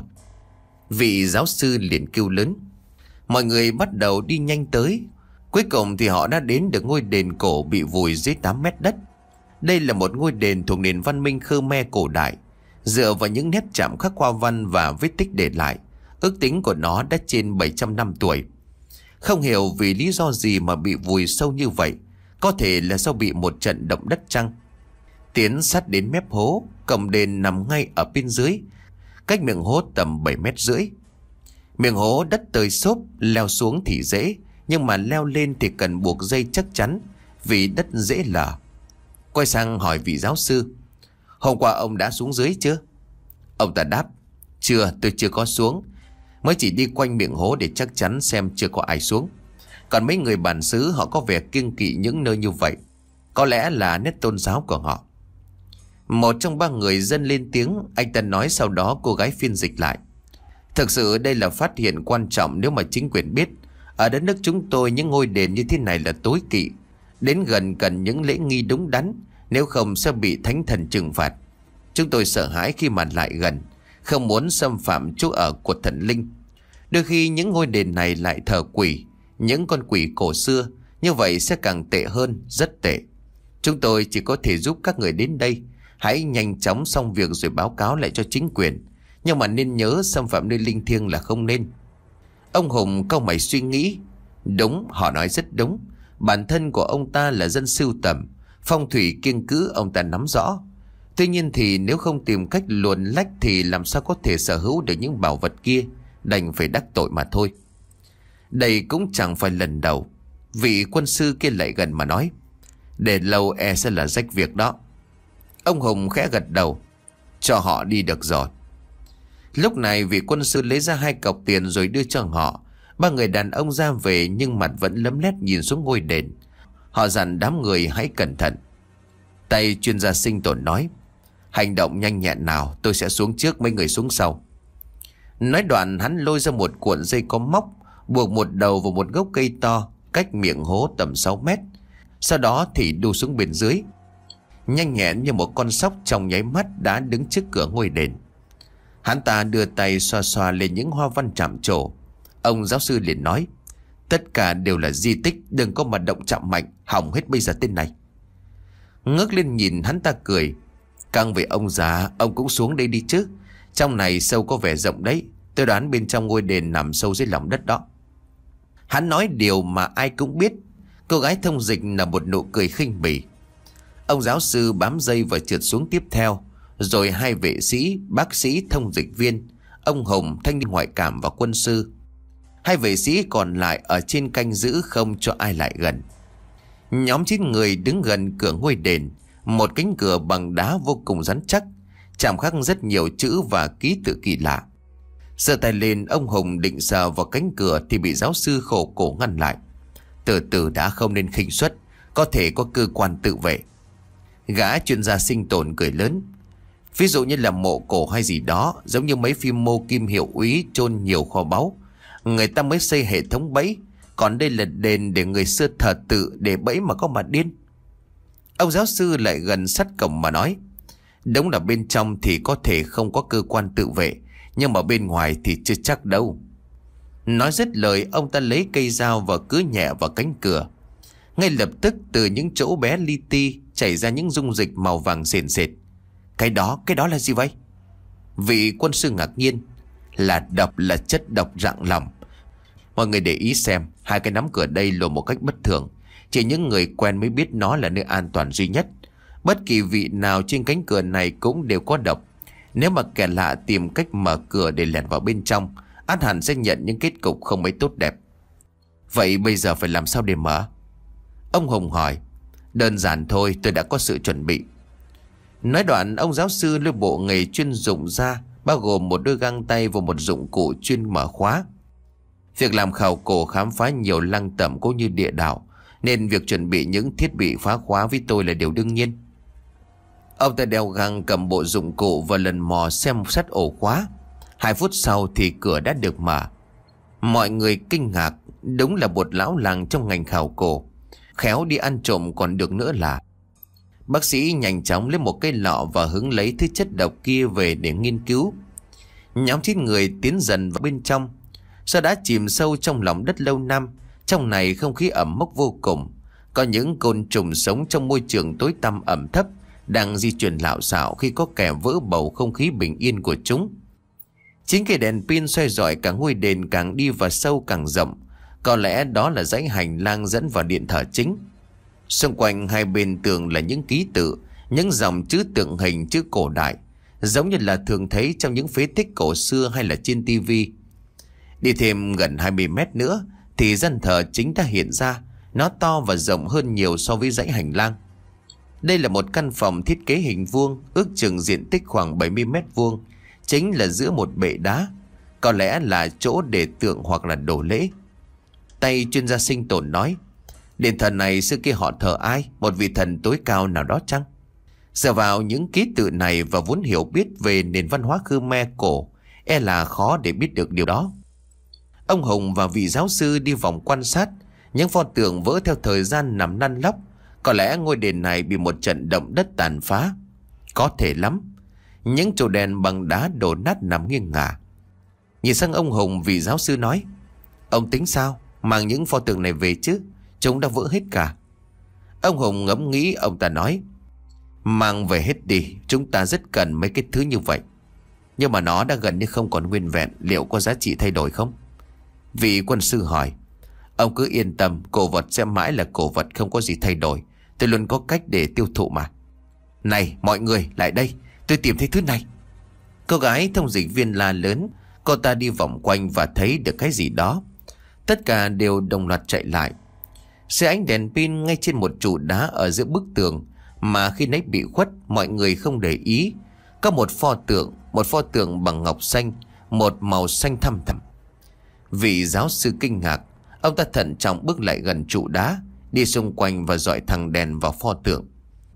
Vị giáo sư liền kêu lớn. Mọi người bắt đầu đi nhanh tới. Cuối cùng thì họ đã đến được ngôi đền cổ bị vùi dưới tám mét đất. Đây là một ngôi đền thuộc nền văn minh Khmer cổ đại. Dựa vào những nét chạm khắc hoa văn và vết tích để lại, ước tính của nó đã trên bảy trăm năm tuổi. Không hiểu vì lý do gì mà bị vùi sâu như vậy. Có thể là do bị một trận động đất chăng? Tiến sát đến mép hố, cổng đền nằm ngay ở bên dưới, cách miệng hố tầm bảy mét rưỡi. Miệng hố đất tơi xốp, leo xuống thì dễ, nhưng mà leo lên thì cần buộc dây chắc chắn, vì đất dễ lở. Quay sang hỏi vị giáo sư: Hôm qua ông đã xuống dưới chưa? Ông ta đáp: Chưa, tôi chưa có xuống. Mới chỉ đi quanh miệng hố để chắc chắn xem chưa có ai xuống. Còn mấy người bản xứ họ có vẻ kiêng kỵ những nơi như vậy. Có lẽ là nét tôn giáo của họ. Một trong ba người dân lên tiếng. Anh ta nói, sau đó cô gái phiên dịch lại: Thực sự đây là phát hiện quan trọng. Nếu mà chính quyền biết, ở đất nước chúng tôi những ngôi đền như thế này là tối kỵ. Đến gần cần những lễ nghi đúng đắn, nếu không sẽ bị thánh thần trừng phạt. Chúng tôi sợ hãi khi mà lại gần, không muốn xâm phạm chỗ ở của thần linh. Đôi khi những ngôi đền này lại thờ quỷ, những con quỷ cổ xưa. Như vậy sẽ càng tệ hơn, rất tệ. Chúng tôi chỉ có thể giúp các người đến đây. Hãy nhanh chóng xong việc rồi báo cáo lại cho chính quyền. Nhưng mà nên nhớ, xâm phạm nơi linh thiêng là không nên. Ông Hùng cau mày suy nghĩ. Đúng, họ nói rất đúng. Bản thân của ông ta là dân sưu tầm, phong thủy kiêng cữ ông ta nắm rõ. Tuy nhiên thì nếu không tìm cách luồn lách thì làm sao có thể sở hữu được những bảo vật kia. Đành phải đắc tội mà thôi. Đây cũng chẳng phải lần đầu. Vị quân sư kia lại gần mà nói: Để lâu e sẽ là rách việc đó. Ông Hùng khẽ gật đầu: Cho họ đi được rồi. Lúc này vị quân sư lấy ra hai cọc tiền rồi đưa cho họ. Ba người đàn ông ra về nhưng mặt vẫn lấm lét nhìn xuống ngôi đền. Họ dặn đám người hãy cẩn thận. Tay chuyên gia sinh tồn nói: Hành động nhanh nhẹn nào, tôi sẽ xuống trước, mấy người xuống sau. Nói đoạn hắn lôi ra một cuộn dây có móc, buộc một đầu vào một gốc cây to cách miệng hố tầm sáu mét. Sau đó thì đu xuống bên dưới. Nhanh nhẹn như một con sóc, trong nháy mắt đã đứng trước cửa ngôi đền. Hắn ta đưa tay xoa xoa lên những hoa văn chạm trổ. Ông giáo sư liền nói: Tất cả đều là di tích, đừng có mà động chạm mạnh, hỏng hết bây giờ tên này. Ngước lên nhìn hắn ta cười: Càng về ông già, ông cũng xuống đây đi chứ. Trong này sâu có vẻ rộng đấy. Tôi đoán bên trong ngôi đền nằm sâu dưới lòng đất đó. Hắn nói điều mà ai cũng biết. Cô gái thông dịch là một nụ cười khinh bỉ. Ông giáo sư bám dây và trượt xuống tiếp theo. Rồi hai vệ sĩ, bác sĩ, thông dịch viên, ông Hùng, thanh niên ngoại cảm và quân sư. Hai vệ sĩ còn lại ở trên canh giữ không cho ai lại gần. Nhóm chín người đứng gần cửa ngôi đền. Một cánh cửa bằng đá vô cùng rắn chắc, chạm khắc rất nhiều chữ và ký tự kỳ lạ. Giơ tay lên, ông Hùng định sờ vào cánh cửa thì bị giáo sư khổ cổ ngăn lại. Từ từ đã, không nên khinh suất, có thể có cơ quan tự vệ. Gã chuyên gia sinh tồn cười lớn. Ví dụ như là mộ cổ hay gì đó, giống như mấy phim mô kim hiệu úy chôn nhiều kho báu, người ta mới xây hệ thống bẫy. Còn đây là đền để người xưa thờ tự, để bẫy mà có mà điên. Ông giáo sư lại gần sát cổng mà nói. Đúng là bên trong thì có thể không có cơ quan tự vệ, nhưng mà bên ngoài thì chưa chắc đâu. Nói dứt lời, ông ta lấy cây dao và cứa nhẹ vào cánh cửa. Ngay lập tức từ những chỗ bé li ti chảy ra những dung dịch màu vàng sền sệt. Cái đó, cái đó là gì vậy? Vị quân sư ngạc nhiên. Là độc, là chất độc rạng lòng. Mọi người để ý xem, hai cái nắm cửa đây lộ một cách bất thường. Chỉ những người quen mới biết nó là nơi an toàn duy nhất. Bất kỳ vị nào trên cánh cửa này cũng đều có độc. Nếu mà kẻ lạ tìm cách mở cửa để lẻn vào bên trong, ắt hẳn sẽ nhận những kết cục không mấy tốt đẹp. Vậy bây giờ phải làm sao để mở? Ông Hùng hỏi. Đơn giản thôi, tôi đã có sự chuẩn bị. Nói đoạn, ông giáo sư lôi bộ nghề chuyên dụng ra, bao gồm một đôi găng tay và một dụng cụ chuyên mở khóa. Việc làm khảo cổ khám phá nhiều lăng tẩm cũng như địa đạo, nên việc chuẩn bị những thiết bị phá khóa với tôi là điều đương nhiên. Ông ta đeo găng, cầm bộ dụng cụ và lần mò xem sát ổ khóa. Hai phút sau thì cửa đã được mở. Mọi người kinh ngạc, đúng là một lão làng trong ngành khảo cổ, khéo đi ăn trộm còn được nữa là. Bác sĩ nhanh chóng lấy một cây lọ và hứng lấy thứ chất độc kia về để nghiên cứu. Nhóm chín người tiến dần vào bên trong. Do đã chìm sâu trong lòng đất lâu năm, trong này không khí ẩm mốc vô cùng. Có những côn trùng sống trong môi trường tối tăm ẩm thấp đang di chuyển lạo xạo khi có kẻ vỡ bầu không khí bình yên của chúng. Chính cái đèn pin xoay rọi cả ngôi đền càng đi vào sâu càng rộng. Có lẽ đó là dãy hành lang dẫn vào điện thờ chính. Xung quanh hai bên tường là những ký tự, những dòng chữ tượng hình, chữ cổ đại, giống như là thường thấy trong những phế tích cổ xưa hay là trên tivi. Đi thêm gần hai mươi mét nữa thì gian thờ chính đã hiện ra. Nó to và rộng hơn nhiều so với dãy hành lang. Đây là một căn phòng thiết kế hình vuông, ước chừng diện tích khoảng bảy mươi mét vuông, chính là giữa một bệ đá. Có lẽ là chỗ để tượng hoặc là đồ lễ. Tay chuyên gia sinh tồn nói. Đền thờ này xưa kia họ thờ ai? Một vị thần tối cao nào đó chăng? Dựa vào những ký tự này và vốn hiểu biết về nền văn hóa Khmer cổ, e là khó để biết được điều đó. Ông Hùng và vị giáo sư đi vòng quan sát. Những pho tượng vỡ theo thời gian nằm lăn lóc. Có lẽ ngôi đền này bị một trận động đất tàn phá. Có thể lắm. Những trụ đèn bằng đá đổ nát nằm nghiêng ngả. Nhìn sang ông Hùng, vị giáo sư nói. Ông tính sao? Mang những pho tượng này về chứ? Chúng đã vỡ hết cả. Ông Hùng ngẫm nghĩ, ông ta nói. Mang về hết đi, chúng ta rất cần mấy cái thứ như vậy. Nhưng mà nó đã gần như không còn nguyên vẹn, liệu có giá trị thay đổi không? Vị quân sư hỏi. Ông cứ yên tâm, cổ vật sẽ mãi là cổ vật, không có gì thay đổi. Tôi luôn có cách để tiêu thụ mà. Này mọi người, lại đây, tôi tìm thấy thứ này. Cô gái thông dịch viên la lớn. Cô ta đi vòng quanh và thấy được cái gì đó. Tất cả đều đồng loạt chạy lại. Xe ánh đèn pin ngay trên một trụ đá ở giữa bức tường, mà khi nấy bị khuất, mọi người không để ý. Có một pho tượng, một pho tượng bằng ngọc xanh, một màu xanh thăm thẳm. Vị giáo sư kinh ngạc. Ông ta thận trọng bước lại gần trụ đá, đi xung quanh và dọi thẳng đèn vào pho tượng.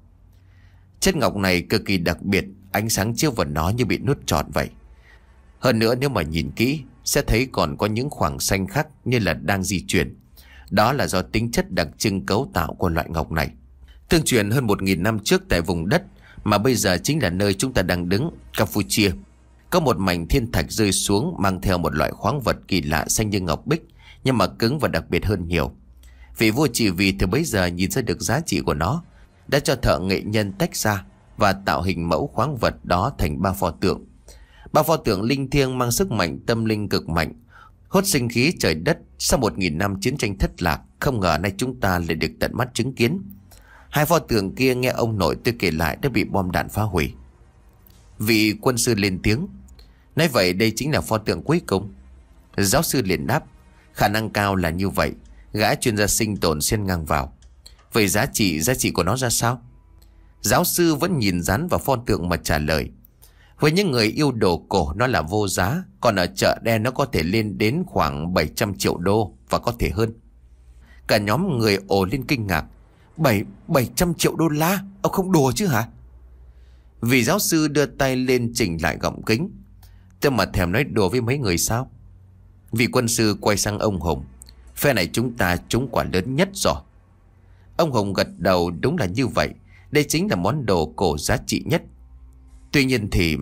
Chất ngọc này cực kỳ đặc biệt, ánh sáng chiếu vào nó như bị nuốt trọn vậy. Hơn nữa nếu mà nhìn kỹ sẽ thấy còn có những khoảng xanh khác như là đang di chuyển. Đó là do tính chất đặc trưng cấu tạo của loại ngọc này. Tương truyền hơn một nghìn năm trước tại vùng đất mà bây giờ chính là nơi chúng ta đang đứng, Campuchia, có một mảnh thiên thạch rơi xuống mang theo một loại khoáng vật kỳ lạ xanh như ngọc bích, nhưng mà cứng và đặc biệt hơn nhiều. Vị vua chỉ vì từ bấy giờ nhìn ra được giá trị của nó, đã cho thợ nghệ nhân tách ra và tạo hình mẫu khoáng vật đó thành ba pho tượng. Ba pho tượng linh thiêng mang sức mạnh tâm linh cực mạnh, hốt sinh khí trời đất. Sau một nghìn năm chiến tranh thất lạc, không ngờ nay chúng ta lại được tận mắt chứng kiến. Hai pho tượng kia nghe ông nội tôi kể lại đã bị bom đạn phá hủy. Vị quân sư lên tiếng. Nói vậy đây chính là pho tượng cuối cùng? Giáo sư liền đáp. Khả năng cao là như vậy. Gã chuyên gia sinh tồn xen ngang vào. Vậy giá trị, giá trị của nó ra sao? Giáo sư vẫn nhìn dán vào pho tượng mà trả lời. Với những người yêu đồ cổ nó là vô giá. Còn ở chợ đen nó có thể lên đến khoảng bảy trăm triệu đô và có thể hơn. Cả nhóm người ồ lên kinh ngạc. Bảy, bảy trăm triệu đô la? Ông không đùa chứ hả? Vị giáo sư đưa tay lên chỉnh lại gọng kính. Tôi mà thèm nói đùa với mấy người sao? Vị quân sư quay sang ông Hùng. Phe này chúng ta trúng quả lớn nhất rồi. Ông Hùng gật đầu, đúng là như vậy. Đây chính là món đồ cổ giá trị nhất. Tuy nhiên thì...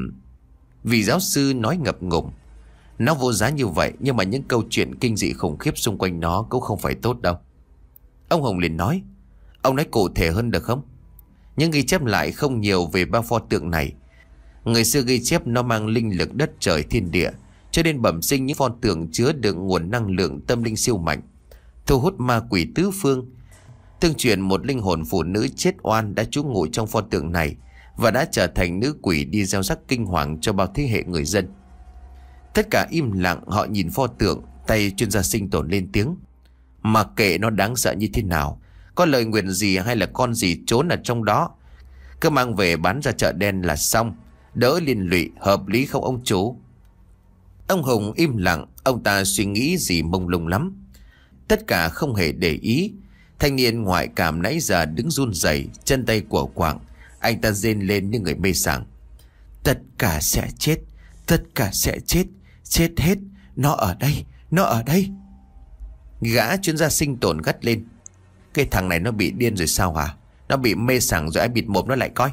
Vị giáo sư nói ngập ngùng. Nó vô giá như vậy, nhưng mà những câu chuyện kinh dị khủng khiếp xung quanh nó cũng không phải tốt đâu. Ông Hùng liền nói. Ông nói cụ thể hơn được không? Nhưng ghi chép lại không nhiều về ba pho tượng này. Người xưa ghi chép nó mang linh lực đất trời thiên địa, cho nên bẩm sinh những pho tượng chứa đựng nguồn năng lượng tâm linh siêu mạnh, thu hút ma quỷ tứ phương. Tương truyền một linh hồn phụ nữ chết oan đã trú ngụ trong pho tượng này và đã trở thành nữ quỷ đi gieo rắc kinh hoàng cho bao thế hệ người dân. Tất cả im lặng, họ nhìn pho tượng. Tay chuyên gia sinh tồn lên tiếng. Mà kệ nó đáng sợ như thế nào, có lời nguyền gì hay là con gì trốn ở trong đó, cứ mang về bán ra chợ đen là xong. Đỡ liên lụy, hợp lý không ông chủ? Ông Hùng im lặng. Ông ta suy nghĩ gì mông lung lắm. Tất cả không hề để ý. Thanh niên ngoại cảm nãy giờ đứng run rẩy, chân tay của quạng. Anh ta rên lên như người mê sảng. Tất cả sẽ chết. Tất cả sẽ chết. Chết hết. Nó ở đây. Nó ở đây. Gã chuyên gia sinh tồn gắt lên. Cái thằng này nó bị điên rồi sao hả? Nó bị mê sảng rồi, ai bịt mồm nó lại coi.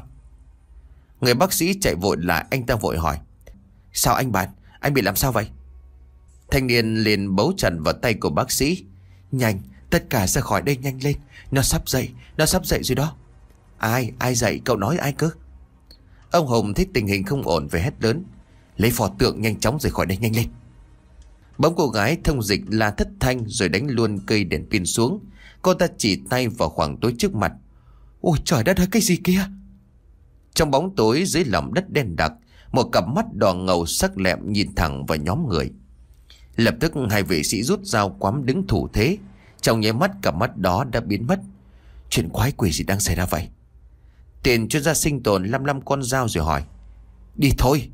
Người bác sĩ chạy vội lại. Anh ta vội hỏi. Sao anh bạn? Anh bị làm sao vậy? Thanh niên liền bấu chặt vào tay của bác sĩ. Nhanh, tất cả ra khỏi đây nhanh lên. Nó sắp dậy, nó sắp dậy rồi đó. Ai, ai dậy? Cậu nói ai cơ? Ông Hùng thấy tình hình không ổn về hét lớn. Lấy phò tượng nhanh chóng rời khỏi đây nhanh lên. Bỗng cô gái thông dịch la thất thanh rồi đánh luôn cây đèn pin xuống. Cô ta chỉ tay vào khoảng tối trước mặt. Ôi trời đất ơi, cái gì kia? Trong bóng tối dưới lòng đất đen đặc, một cặp mắt đỏ ngầu sắc lẹm nhìn thẳng vào nhóm người. Lập tức hai vệ sĩ rút dao quắm đứng thủ thế. Trong nháy mắt cặp mắt đó đã biến mất. Chuyện quái quỷ gì đang xảy ra vậy? Tiền chuyên gia sinh tồn lăm lăm con dao rồi hỏi. Đi thôi.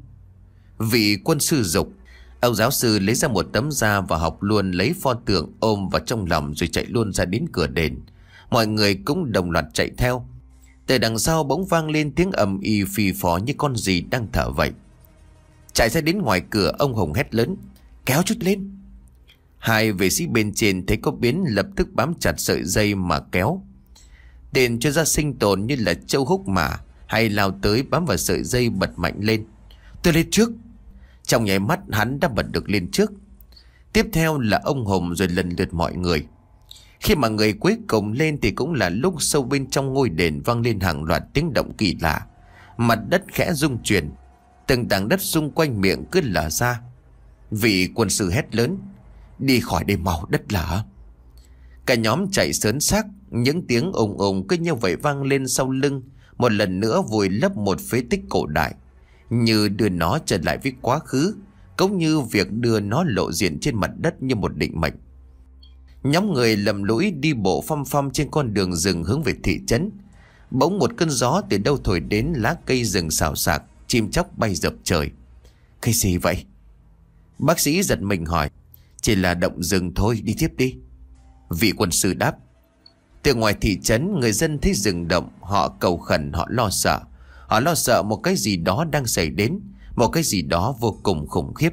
Vị quân sư dục. Ông giáo sư lấy ra một tấm da và học luôn lấy pho tượng ôm vào trong lòng rồi chạy luôn ra đến cửa đền. Mọi người cũng đồng loạt chạy theo. Từ đằng sau bỗng vang lên tiếng ầm ĩ phì phò như con gì đang thở vậy. Chạy ra đến ngoài cửa, ông Hùng hét lớn. Kéo chút lên. Hai vệ sĩ bên trên thấy có biến lập tức bám chặt sợi dây mà kéo. Tên chuyên gia sinh tồn như là trâu húc mả hay lao tới bám vào sợi dây bật mạnh lên. Tôi lên trước. Trong nháy mắt hắn đã bật được lên trước. Tiếp theo là ông Hùng rồi lần lượt mọi người. Khi mà người cuối cùng lên thì cũng là lúc sâu bên trong ngôi đền vang lên hàng loạt tiếng động kỳ lạ. Mặt đất khẽ rung chuyển. Từng tảng đất xung quanh miệng cứ lở ra. Vị quân sư hét lớn. Đi khỏi đây mau, đất lở. Cả nhóm chạy sớn xác. Những tiếng ồn ồn cứ như vậy vang lên sau lưng. Một lần nữa vùi lấp một phế tích cổ đại, như đưa nó trở lại với quá khứ, cũng như việc đưa nó lộ diện trên mặt đất như một định mệnh. Nhóm người lầm lũi đi bộ phăm phăm trên con đường rừng hướng về thị trấn. Bỗng một cơn gió từ đâu thổi đến, lá cây rừng xào xạc, chim chóc bay dập trời. Cái gì vậy? Bác sĩ giật mình hỏi. Chỉ là động rừng thôi, đi tiếp đi. Vị quân sư đáp. Từ ngoài thị trấn, người dân thấy rừng động, họ cầu khẩn, họ lo sợ. Họ lo sợ một cái gì đó đang xảy đến, một cái gì đó vô cùng khủng khiếp.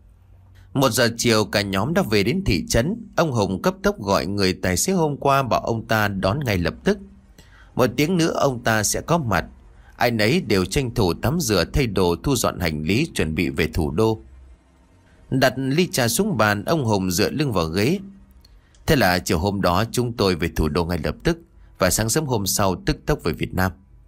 Một giờ chiều cả nhóm đã về đến thị trấn. Ông Hùng cấp tốc gọi người tài xế hôm qua bảo ông ta đón ngay lập tức. Một tiếng nữa ông ta sẽ có mặt. Ai nấy đều tranh thủ tắm rửa thay đồ, thu dọn hành lý chuẩn bị về thủ đô. Đặt ly trà xuống bàn, ông Hùng dựa lưng vào ghế. Thế là chiều hôm đó chúng tôi về thủ đô ngay lập tức, và sáng sớm hôm sau tức tốc về Việt Nam.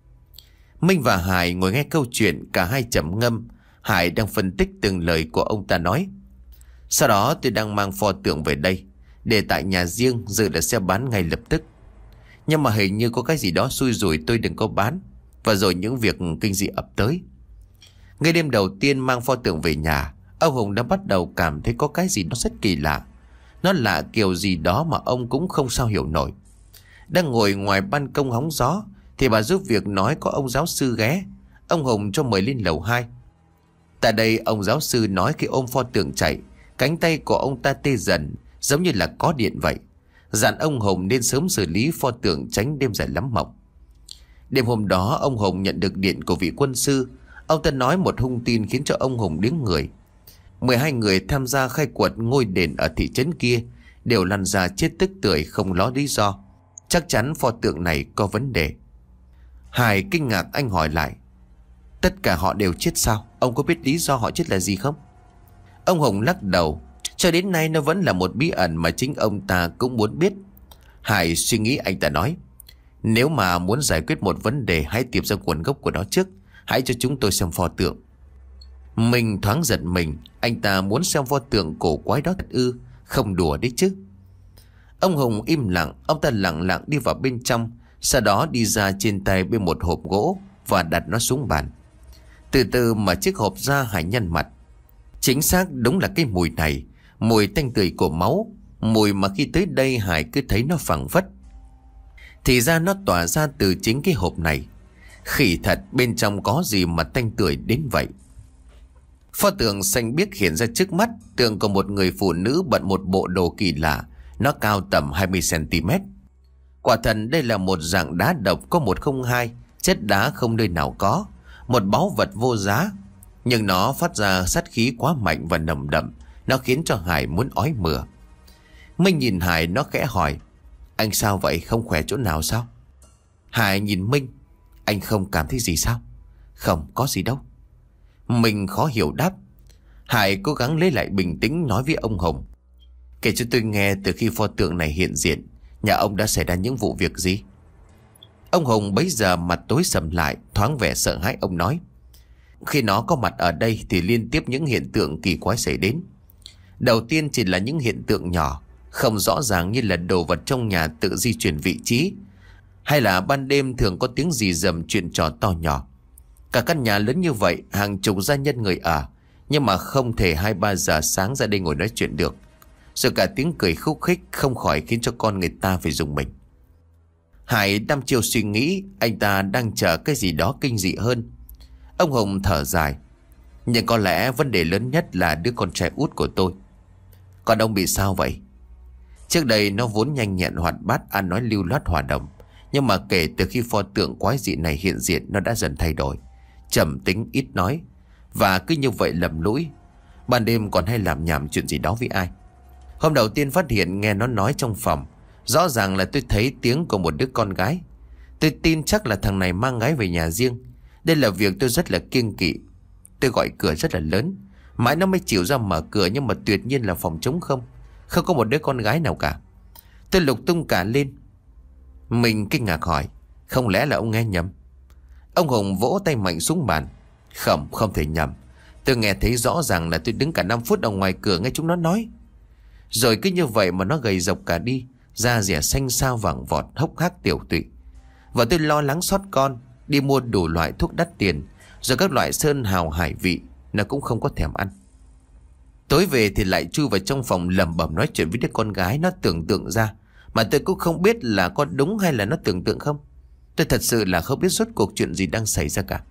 Minh và Hải ngồi nghe câu chuyện, cả hai trầm ngâm. Hải đang phân tích từng lời của ông ta nói. Sau đó tôi đang mang pho tượng về đây, để tại nhà riêng, dự là sẽ bán ngay lập tức. Nhưng mà hình như có cái gì đó xui rủi tôi đừng có bán. Và rồi những việc kinh dị ập tới. Ngay đêm đầu tiên mang pho tượng về nhà, ông Hùng đã bắt đầu cảm thấy có cái gì đó rất kỳ lạ. Nó lạ kiểu gì đó mà ông cũng không sao hiểu nổi. Đang ngồi ngoài ban công hóng gió thì bà giúp việc nói có ông giáo sư ghé. Ông Hùng cho mời lên lầu hai. Tại đây ông giáo sư nói khi ôm pho tượng chạy, cánh tay của ông ta tê dần, giống như là có điện vậy. Dặn ông Hùng nên sớm xử lý pho tượng tránh đêm dài lắm mộng. Đêm hôm đó ông Hùng nhận được điện của vị quân sư. Ông ta nói một hung tin khiến cho ông Hùng điếng người. mười hai người tham gia khai quật ngôi đền ở thị trấn kia đều lăn ra chết tức tưởi không ló lý do. Chắc chắn pho tượng này có vấn đề. Hải kinh ngạc, anh hỏi lại: tất cả họ đều chết sao? Ông có biết lý do họ chết là gì không? Ông Hùng lắc đầu: cho đến nay nó vẫn là một bí ẩn mà chính ông ta cũng muốn biết. Hải suy nghĩ, anh ta nói: nếu mà muốn giải quyết một vấn đề, hãy tìm ra nguồn gốc của nó trước. Hãy cho chúng tôi xem pho tượng. Mình thoáng giật mình. Anh ta muốn xem pho tượng cổ quái đó thật ư? Không đùa đấy chứ. Ông Hùng im lặng. Ông ta lặng lặng đi vào bên trong, sau đó đi ra, trên tay bên một hộp gỗ và đặt nó xuống bàn. Từ từ mà chiếc hộp ra, Hải nhăn mặt. Chính xác, đúng là cái mùi này. Mùi tanh tưởi của máu. Mùi mà khi tới đây Hải cứ thấy nó phảng phất. Thì ra nó tỏa ra từ chính cái hộp này. Khỉ thật, bên trong có gì mà tanh tưởi đến vậy? Pho tượng xanh biếc hiện ra trước mắt. Tượng của một người phụ nữ bận một bộ đồ kỳ lạ. Nó cao tầm hai mươi xăng ti mét. Quả thật đây là một dạng đá độc có một không hai. Chất đá không nơi nào có. Một báu vật vô giá. Nhưng nó phát ra sát khí quá mạnh và nồng đậm. Nó khiến cho Hải muốn ói mửa. Minh nhìn Hải, nó khẽ hỏi: anh sao vậy, không khỏe chỗ nào sao? Hải nhìn Minh: anh không cảm thấy gì sao? Không có gì đâu. Minh khó hiểu đáp. Hải cố gắng lấy lại bình tĩnh, nói với ông Hùng: kể cho tôi nghe, từ khi pho tượng này hiện diện, nhà ông đã xảy ra những vụ việc gì? Ông Hùng bấy giờ mặt tối sầm lại, thoáng vẻ sợ hãi. Ông nói: khi nó có mặt ở đây thì liên tiếp những hiện tượng kỳ quái xảy đến. Đầu tiên chỉ là những hiện tượng nhỏ, không rõ ràng, như là đồ vật trong nhà tự di chuyển vị trí, hay là ban đêm thường có tiếng gì rầm chuyện trò to nhỏ. Cả căn nhà lớn như vậy, hàng chục gia nhân người ở, nhưng mà không thể hai ba giờ sáng ra đây ngồi nói chuyện được. Rồi cả tiếng cười khúc khích không khỏi khiến cho con người ta phải rùng mình. Hải đăm chiêu suy nghĩ, anh ta đang chờ cái gì đó kinh dị hơn. Ông Hùng thở dài: nhưng có lẽ vấn đề lớn nhất là đứa con trai út của tôi. Còn ông bị sao vậy? Trước đây nó vốn nhanh nhẹn hoạt bát, ăn nói lưu loát hòa đồng. Nhưng mà kể từ khi pho tượng quái dị này hiện diện, nó đã dần thay đổi, trầm tính, ít nói, và cứ như vậy lầm lũi. Ban đêm còn hay làm nhảm chuyện gì đó với ai. Hôm đầu tiên phát hiện, nghe nó nói trong phòng. Rõ ràng là tôi thấy tiếng của một đứa con gái. Tôi tin chắc là thằng này mang gái về nhà riêng. Đây là việc tôi rất là kiêng kỵ. Tôi gọi cửa rất là lớn, mãi nó mới chịu ra mở cửa, nhưng mà tuyệt nhiên là phòng trống không. Không có một đứa con gái nào cả. Tôi lục tung cả lên. Mình kinh ngạc hỏi: không lẽ là ông nghe nhầm? Ông Hùng vỗ tay mạnh xuống bàn: không, không thể nhầm. Tôi nghe thấy rõ ràng là tôi đứng cả năm phút ở ngoài cửa nghe chúng nó nói. Rồi cứ như vậy mà nó gầy rộc cả đi, da dẻ xanh xao vàng vọt, hốc hác tiểu tụy. Và tôi lo lắng xót con, đi mua đủ loại thuốc đắt tiền, rồi các loại sơn hào hải vị, nó cũng không có thèm ăn. Tối về thì lại chui vào trong phòng lẩm bẩm nói chuyện với đứa con gái nó tưởng tượng ra, mà tôi cũng không biết là có đúng hay là nó tưởng tượng không. Tôi thật sự là không biết rốt cuộc chuyện gì đang xảy ra cả.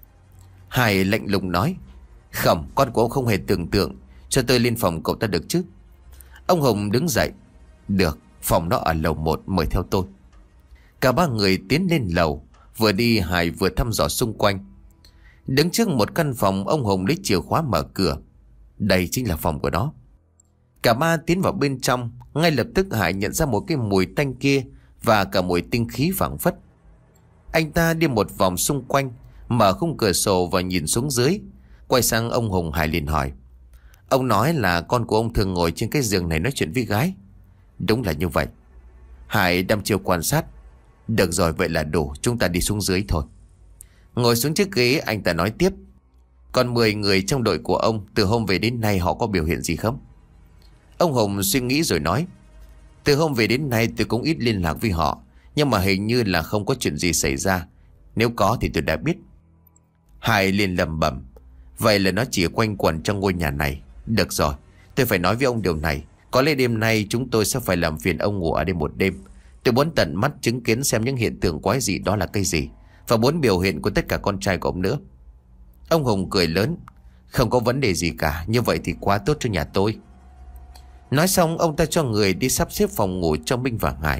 Hải lạnh lùng nói: không, con của ông không hề tưởng tượng. Cho tôi lên phòng cậu ta được chứ? Ông Hùng đứng dậy: được, phòng đó ở lầu một, mời theo tôi. Cả ba người tiến lên lầu. Vừa đi, Hải vừa thăm dò xung quanh. Đứng trước một căn phòng, ông Hùng lấy chìa khóa mở cửa. Đây chính là phòng của nó. Cả ba tiến vào bên trong. Ngay lập tức Hải nhận ra một cái mùi tanh kia, và cả mùi tinh khí phảng phất. Anh ta đi một vòng xung quanh, mở khung cửa sổ và nhìn xuống dưới. Quay sang ông Hùng, Hải liền hỏi: ông nói là con của ông thường ngồi trên cái giường này nói chuyện với gái? Đúng là như vậy. Hải đăm chiêu quan sát. Được rồi, vậy là đủ, chúng ta đi xuống dưới thôi. Ngồi xuống chiếc ghế, anh ta nói tiếp: còn mười người trong đội của ông, từ hôm về đến nay họ có biểu hiện gì không? Ông Hùng suy nghĩ rồi nói: từ hôm về đến nay tôi cũng ít liên lạc với họ, Nhưng mà hình như là không có chuyện gì xảy ra. Nếu có thì tôi đã biết. Hải liền lẩm bẩm. Vậy là nó chỉ quanh quẩn trong ngôi nhà này. Được rồi, tôi phải nói với ông điều này. Có lẽ đêm nay chúng tôi sẽ phải làm phiền ông ngủ ở đây một đêm. Tôi muốn tận mắt chứng kiến xem những hiện tượng quái dị đó là cái gì, và muốn biểu hiện của tất cả con trai của ông nữa. Ông Hùng cười lớn. Không có vấn đề gì cả, như vậy thì quá tốt cho nhà tôi. Nói xong ông ta cho người đi sắp xếp phòng ngủ cho Minh và Hải.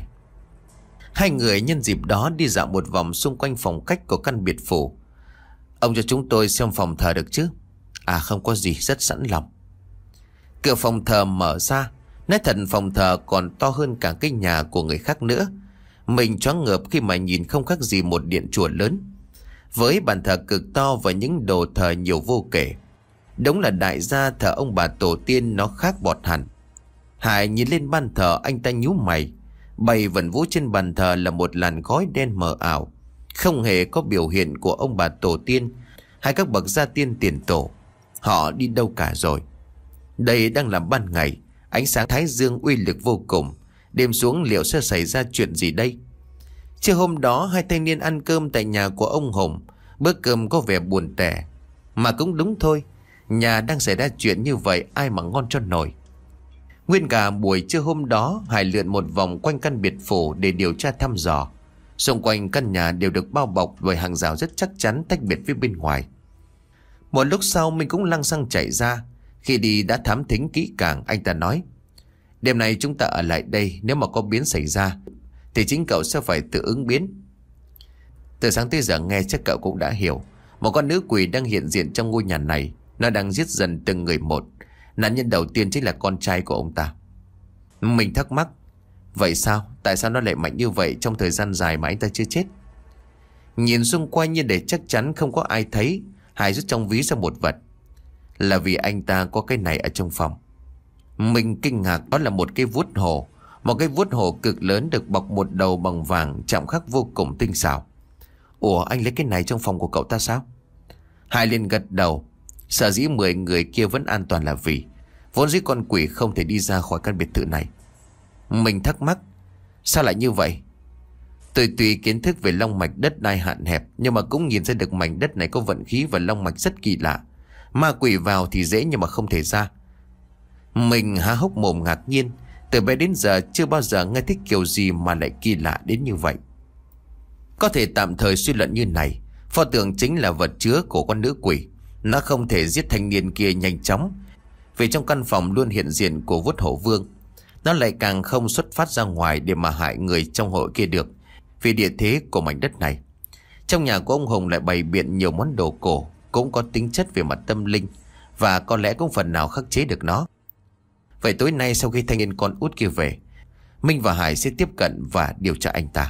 Hai người nhân dịp đó đi dạo một vòng xung quanh phòng khách của căn biệt phủ. Ông cho chúng tôi xem phòng thờ được chứ? À không có gì, rất sẵn lòng. Cửa phòng thờ mở ra. Nói thật phòng thờ còn to hơn cả cái nhà của người khác nữa. Mình choáng ngợp khi mà nhìn không khác gì một điện chùa lớn, với bàn thờ cực to và những đồ thờ nhiều vô kể. Đúng là đại gia thờ ông bà tổ tiên nó khác bọt hẳn. Hải nhìn lên bàn thờ, anh ta nhíu mày. Bày vần vũ trên bàn thờ là một làn khói đen mờ ảo, không hề có biểu hiện của ông bà tổ tiên hay các bậc gia tiên tiền tổ. Họ đi đâu cả rồi? Đây đang là ban ngày, ánh sáng thái dương uy lực vô cùng. Đêm xuống liệu sẽ xảy ra chuyện gì đây? Trưa hôm đó hai thanh niên ăn cơm tại nhà của ông Hùng. Bữa cơm có vẻ buồn tẻ. Mà cũng đúng thôi, nhà đang xảy ra chuyện như vậy ai mà ngon cho nổi. Nguyên cả buổi trưa hôm đó, Hải lượn một vòng quanh căn biệt phủ để điều tra thăm dò. Xung quanh căn nhà đều được bao bọc bởi hàng rào rất chắc chắn tách biệt với bên ngoài. Một lúc sau mình cũng lăng xăng chạy ra. Khi đi đã thám thính kỹ càng, anh ta nói: đêm nay chúng ta ở lại đây, nếu mà có biến xảy ra thì chính cậu sẽ phải tự ứng biến. Từ sáng tới giờ nghe chắc cậu cũng đã hiểu. Một con nữ quỷ đang hiện diện trong ngôi nhà này. Nó đang giết dần từng người một. Nạn nhân đầu tiên chính là con trai của ông ta. Mình thắc mắc, vậy sao? Tại sao nó lại mạnh như vậy trong thời gian dài mà anh ta chưa chết? Nhìn xung quanh như để chắc chắn không có ai thấy, Hải rút trong ví ra một vật. Là vì anh ta có cái này ở trong phòng. Mình kinh ngạc, đó là một cái vuốt hổ. Một cái vuốt hổ cực lớn được bọc một đầu bằng vàng chạm khắc vô cùng tinh xảo. Ủa, anh lấy cái này trong phòng của cậu ta sao? Hải liền gật đầu. Sở dĩ mười người kia vẫn an toàn là vì vốn dĩ con quỷ không thể đi ra khỏi căn biệt thự này. Mình thắc mắc, sao lại như vậy? Tôi tùy kiến thức về long mạch đất đai hạn hẹp, nhưng mà cũng nhìn ra được mảnh đất này có vận khí và long mạch rất kỳ lạ. Ma quỷ vào thì dễ nhưng mà không thể ra. Mình há hốc mồm ngạc nhiên. Từ bé đến giờ chưa bao giờ nghe thích kiểu gì mà lại kỳ lạ đến như vậy. Có thể tạm thời suy luận như này, pho tượng chính là vật chứa của con nữ quỷ. Nó không thể giết thanh niên kia nhanh chóng, vì trong căn phòng luôn hiện diện của vuốt hổ vương. Nó lại càng không xuất phát ra ngoài để mà hại người trong hội kia được, vì địa thế của mảnh đất này. Trong nhà của ông Hùng lại bày biện nhiều món đồ cổ, cũng có tính chất về mặt tâm linh, và có lẽ cũng phần nào khắc chế được nó. Vậy tối nay sau khi thanh niên con út kia về, Minh và Hải sẽ tiếp cận và điều tra anh ta.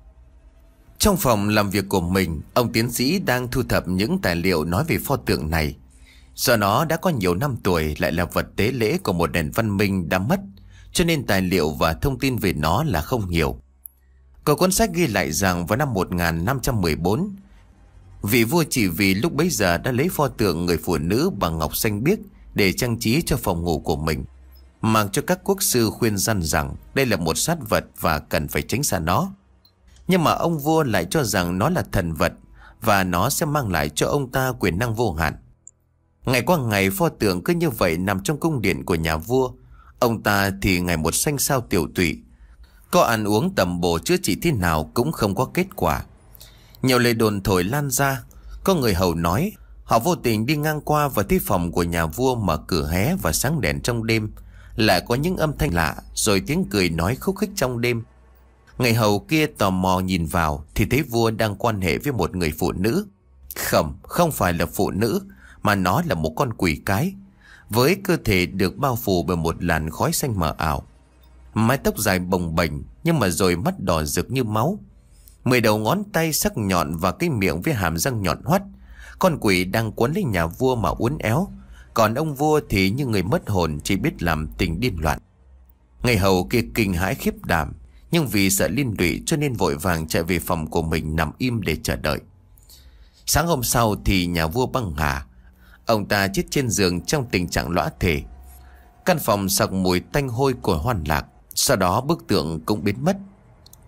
Trong phòng làm việc của mình, ông tiến sĩ đang thu thập những tài liệu nói về pho tượng này. Do nó đã có nhiều năm tuổi, lại là vật tế lễ của một nền văn minh đã mất, cho nên tài liệu và thông tin về nó là không nhiều. Có cuốn sách ghi lại rằng vào năm một nghìn năm trăm mười bốn, vị vua chỉ vì lúc bấy giờ đã lấy pho tượng người phụ nữ bằng ngọc xanh biếc để trang trí cho phòng ngủ của mình, mặc cho các quốc sư khuyên răn rằng đây là một sát vật và cần phải tránh xa nó. Nhưng mà ông vua lại cho rằng nó là thần vật và nó sẽ mang lại cho ông ta quyền năng vô hạn. Ngày qua ngày pho tượng cứ như vậy nằm trong cung điện của nhà vua. Ông ta thì ngày một xanh xao tiểu tụy, có ăn uống tầm bổ chữa trị thế nào cũng không có kết quả. Nhiều lời đồn thổi lan ra. Có người hầu nói họ vô tình đi ngang qua và thấy phòng của nhà vua mở cửa hé và sáng đèn trong đêm, lại có những âm thanh lạ rồi tiếng cười nói khúc khích trong đêm. Người hầu kia tò mò nhìn vào thì thấy vua đang quan hệ với một người phụ nữ. Không, không phải là phụ nữ, mà nó là một con quỷ cái, với cơ thể được bao phủ bởi một làn khói xanh mờ ảo. Mái tóc dài bồng bềnh, nhưng mà rồi mắt đỏ rực như máu. Mười đầu ngón tay sắc nhọn và cái miệng với hàm răng nhọn hoắt. Con quỷ đang quấn lấy nhà vua mà uốn éo. Còn ông vua thì như người mất hồn, chỉ biết làm tình điên loạn. Người hầu kia kinh hãi khiếp đảm, nhưng vì sợ liên lụy cho nên vội vàng chạy về phòng của mình nằm im để chờ đợi. Sáng hôm sau thì nhà vua băng hà. Ông ta chết trên giường trong tình trạng lõa thể. Căn phòng sặc mùi tanh hôi của hoan lạc. Sau đó bức tượng cũng biến mất.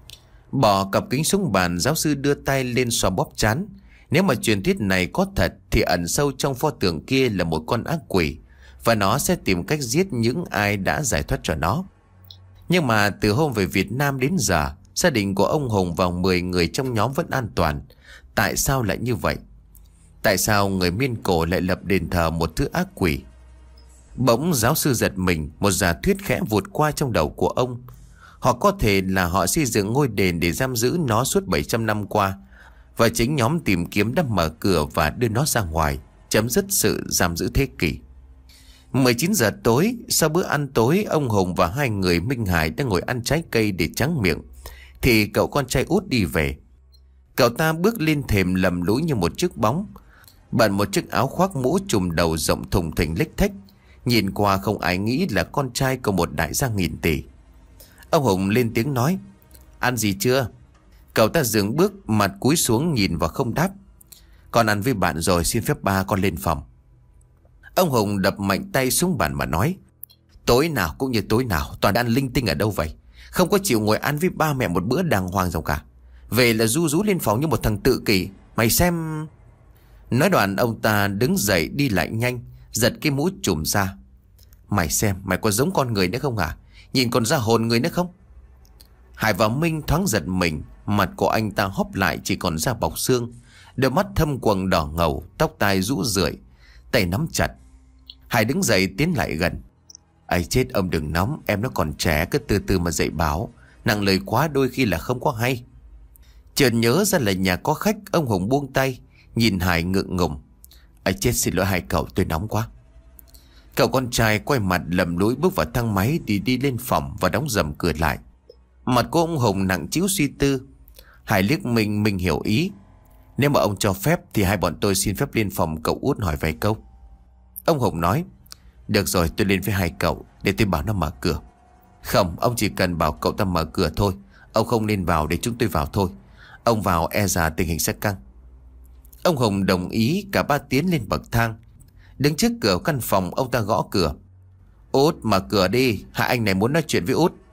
Bỏ cặp kính xuống bàn, giáo sư đưa tay lên xoa bóp trán. Nếu mà truyền thuyết này có thật thì ẩn sâu trong pho tượng kia là một con ác quỷ, và nó sẽ tìm cách giết những ai đã giải thoát cho nó. Nhưng mà từ hôm về Việt Nam đến giờ, gia đình của ông Hùng và mười người trong nhóm vẫn an toàn. Tại sao lại như vậy? Tại sao người Miên Cổ lại lập đền thờ một thứ ác quỷ? Bỗng giáo sư giật mình, một giả thuyết khẽ vụt qua trong đầu của ông. Hoặc có thể là họ xây dựng ngôi đền để giam giữ nó suốt bảy trăm năm qua, và chính nhóm tìm kiếm đã mở cửa và đưa nó ra ngoài, chấm dứt sự giam giữ thế kỷ. mười chín giờ tối, sau bữa ăn tối, ông Hùng và hai người Minh Hải đang ngồi ăn trái cây để tráng miệng, thì cậu con trai út đi về. Cậu ta bước lên thềm lầm lũi như một chiếc bóng, bận một chiếc áo khoác mũ trùm đầu rộng thùng thình lếch thếch. Nhìn qua không ai nghĩ là con trai của một đại gia nghìn tỷ. Ông Hùng lên tiếng nói: "Ăn gì chưa?" Cậu ta dừng bước, mặt cúi xuống nhìn và không đáp. "Con ăn với bạn rồi, xin phép ba con lên phòng." Ông Hùng đập mạnh tay xuống bàn mà nói: "Tối nào cũng như tối nào, toàn ăn linh tinh ở đâu vậy? Không có chịu ngồi ăn với ba mẹ một bữa đàng hoàng đâu cả. Về là ru rú lên phòng như một thằng tự kỷ. Mày xem..." Nói đoạn ông ta đứng dậy đi lại nhanh, giật cái mũ trùm ra. "Mày xem, mày có giống con người nữa không hả? Nhìn còn ra hồn người nữa không?" Hải và Minh thoáng giật mình. Mặt của anh ta hóp lại chỉ còn da bọc xương, đôi mắt thâm quầng đỏ ngầu, tóc tai rũ rượi, tay nắm chặt. Hải đứng dậy tiến lại gần. "Ấy chết, ông đừng nóng, em nó còn trẻ, cứ từ từ mà dạy bảo. Nặng lời quá đôi khi là không có hay." Chợt nhớ ra là nhà có khách, ông Hùng buông tay, nhìn Hải ngượng ngùng. "Ấy chết, xin lỗi hai cậu, tôi nóng quá." Cậu con trai quay mặt lầm lũi bước vào thang máy đi đi lên phòng và đóng dầm cửa lại. Mặt của ông Hùng nặng trĩu suy tư. Hải liếc mình, mình hiểu ý. "Nếu mà ông cho phép thì hai bọn tôi xin phép lên phòng cậu út hỏi vài câu." Ông Hùng nói: "Được rồi, tôi lên với hai cậu, để tôi bảo nó mở cửa." "Không, ông chỉ cần bảo cậu ta mở cửa thôi. Ông không nên vào, để chúng tôi vào thôi. Ông vào e rằng tình hình sẽ căng." Ông Hùng đồng ý. Cả ba tiến lên bậc thang. Đứng trước cửa căn phòng, ông ta gõ cửa. "Út, mở cửa đi, hai anh này muốn nói chuyện với Út."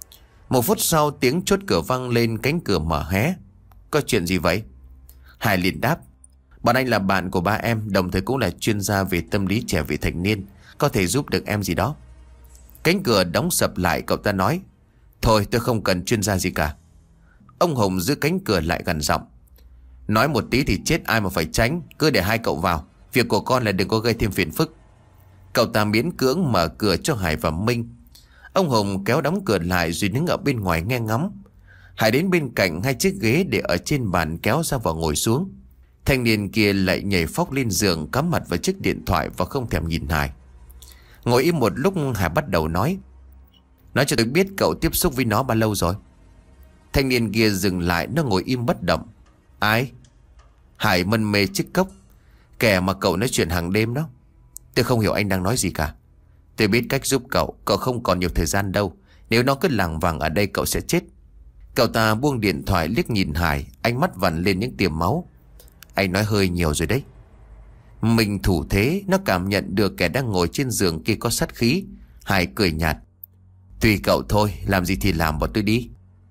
Một phút sau, tiếng chốt cửa vang lên, cánh cửa mở hé. "Có chuyện gì vậy?" Hải liền đáp: "Bọn anh là bạn của ba em, đồng thời cũng là chuyên gia về tâm lý trẻ vị thành niên, có thể giúp được em gì đó." Cánh cửa đóng sập lại, cậu ta nói: "Thôi, tôi không cần chuyên gia gì cả." Ông Hùng giữ cánh cửa lại gần giọng: "Nói một tí thì chết ai mà phải tránh, cứ để hai cậu vào. Việc của con là đừng có gây thêm phiền phức." Cậu ta miễn cưỡng mở cửa cho Hải và Minh. Ông Hùng kéo đóng cửa lại rồi đứng ở bên ngoài nghe ngóng. Hải đến bên cạnh hai chiếc ghế để ở trên bàn kéo ra và ngồi xuống. Thanh niên kia lại nhảy phóc lên giường, cắm mặt vào chiếc điện thoại và không thèm nhìn Hải. Ngồi im một lúc, Hải bắt đầu nói: "Nói cho tôi biết cậu tiếp xúc với nó bao lâu rồi?" Thanh niên kia dừng lại, nó ngồi im bất động. "Ai?" Hải mân mê chiếc cốc. "Kẻ mà cậu nói chuyện hàng đêm đó." "Tôi không hiểu anh đang nói gì cả." "Tôi biết cách giúp cậu, cậu không còn nhiều thời gian đâu. Nếu nó cứ lảng vảng ở đây cậu sẽ chết." Cậu ta buông điện thoại liếc nhìn Hải, ánh mắt vằn lên những tia máu. "Anh nói hơi nhiều rồi đấy." Mình thủ thế, nó cảm nhận được kẻ đang ngồi trên giường kia có sát khí. Hải cười nhạt: "Tùy cậu thôi, làm gì thì làm, bọn tôi đi."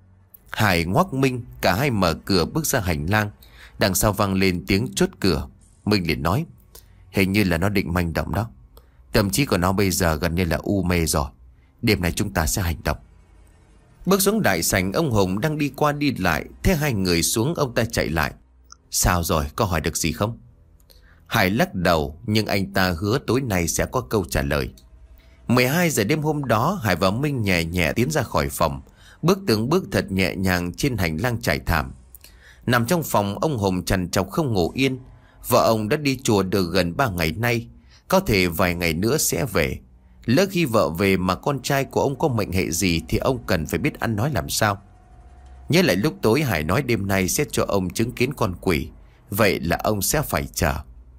Hải ngoắc Minh, cả hai mở cửa bước ra hành lang. Đằng sau vang lên tiếng chốt cửa. Minh liền nói: "Hình như là nó định manh động đó. Tâm trí của nó bây giờ gần như là u mê rồi. Đêm này chúng ta sẽ hành động." Bước xuống đại sảnh, ông Hùng đang đi qua đi lại, thấy hai người xuống, ông ta chạy lại: "Sao rồi, có hỏi được gì không?" Hải lắc đầu, nhưng anh ta hứa tối nay sẽ có câu trả lời. mười hai giờ đêm hôm đó, Hải và Minh nhẹ nhẹ tiến ra khỏi phòng, bước từng bước thật nhẹ nhàng trên hành lang trải thảm. Nằm trong phòng, ông Hùng trằn trọc không ngủ yên. Vợ ông đã đi chùa được gần ba ngày nay, có thể vài ngày nữa sẽ về. Lỡ khi vợ về mà con trai của ông có mệnh hệ gì thì ông cần phải biết ăn nói làm sao. Nhớ lại lúc tối Hải nói đêm nay sẽ cho ông chứng kiến con quỷ, vậy là ông sẽ phải chờ.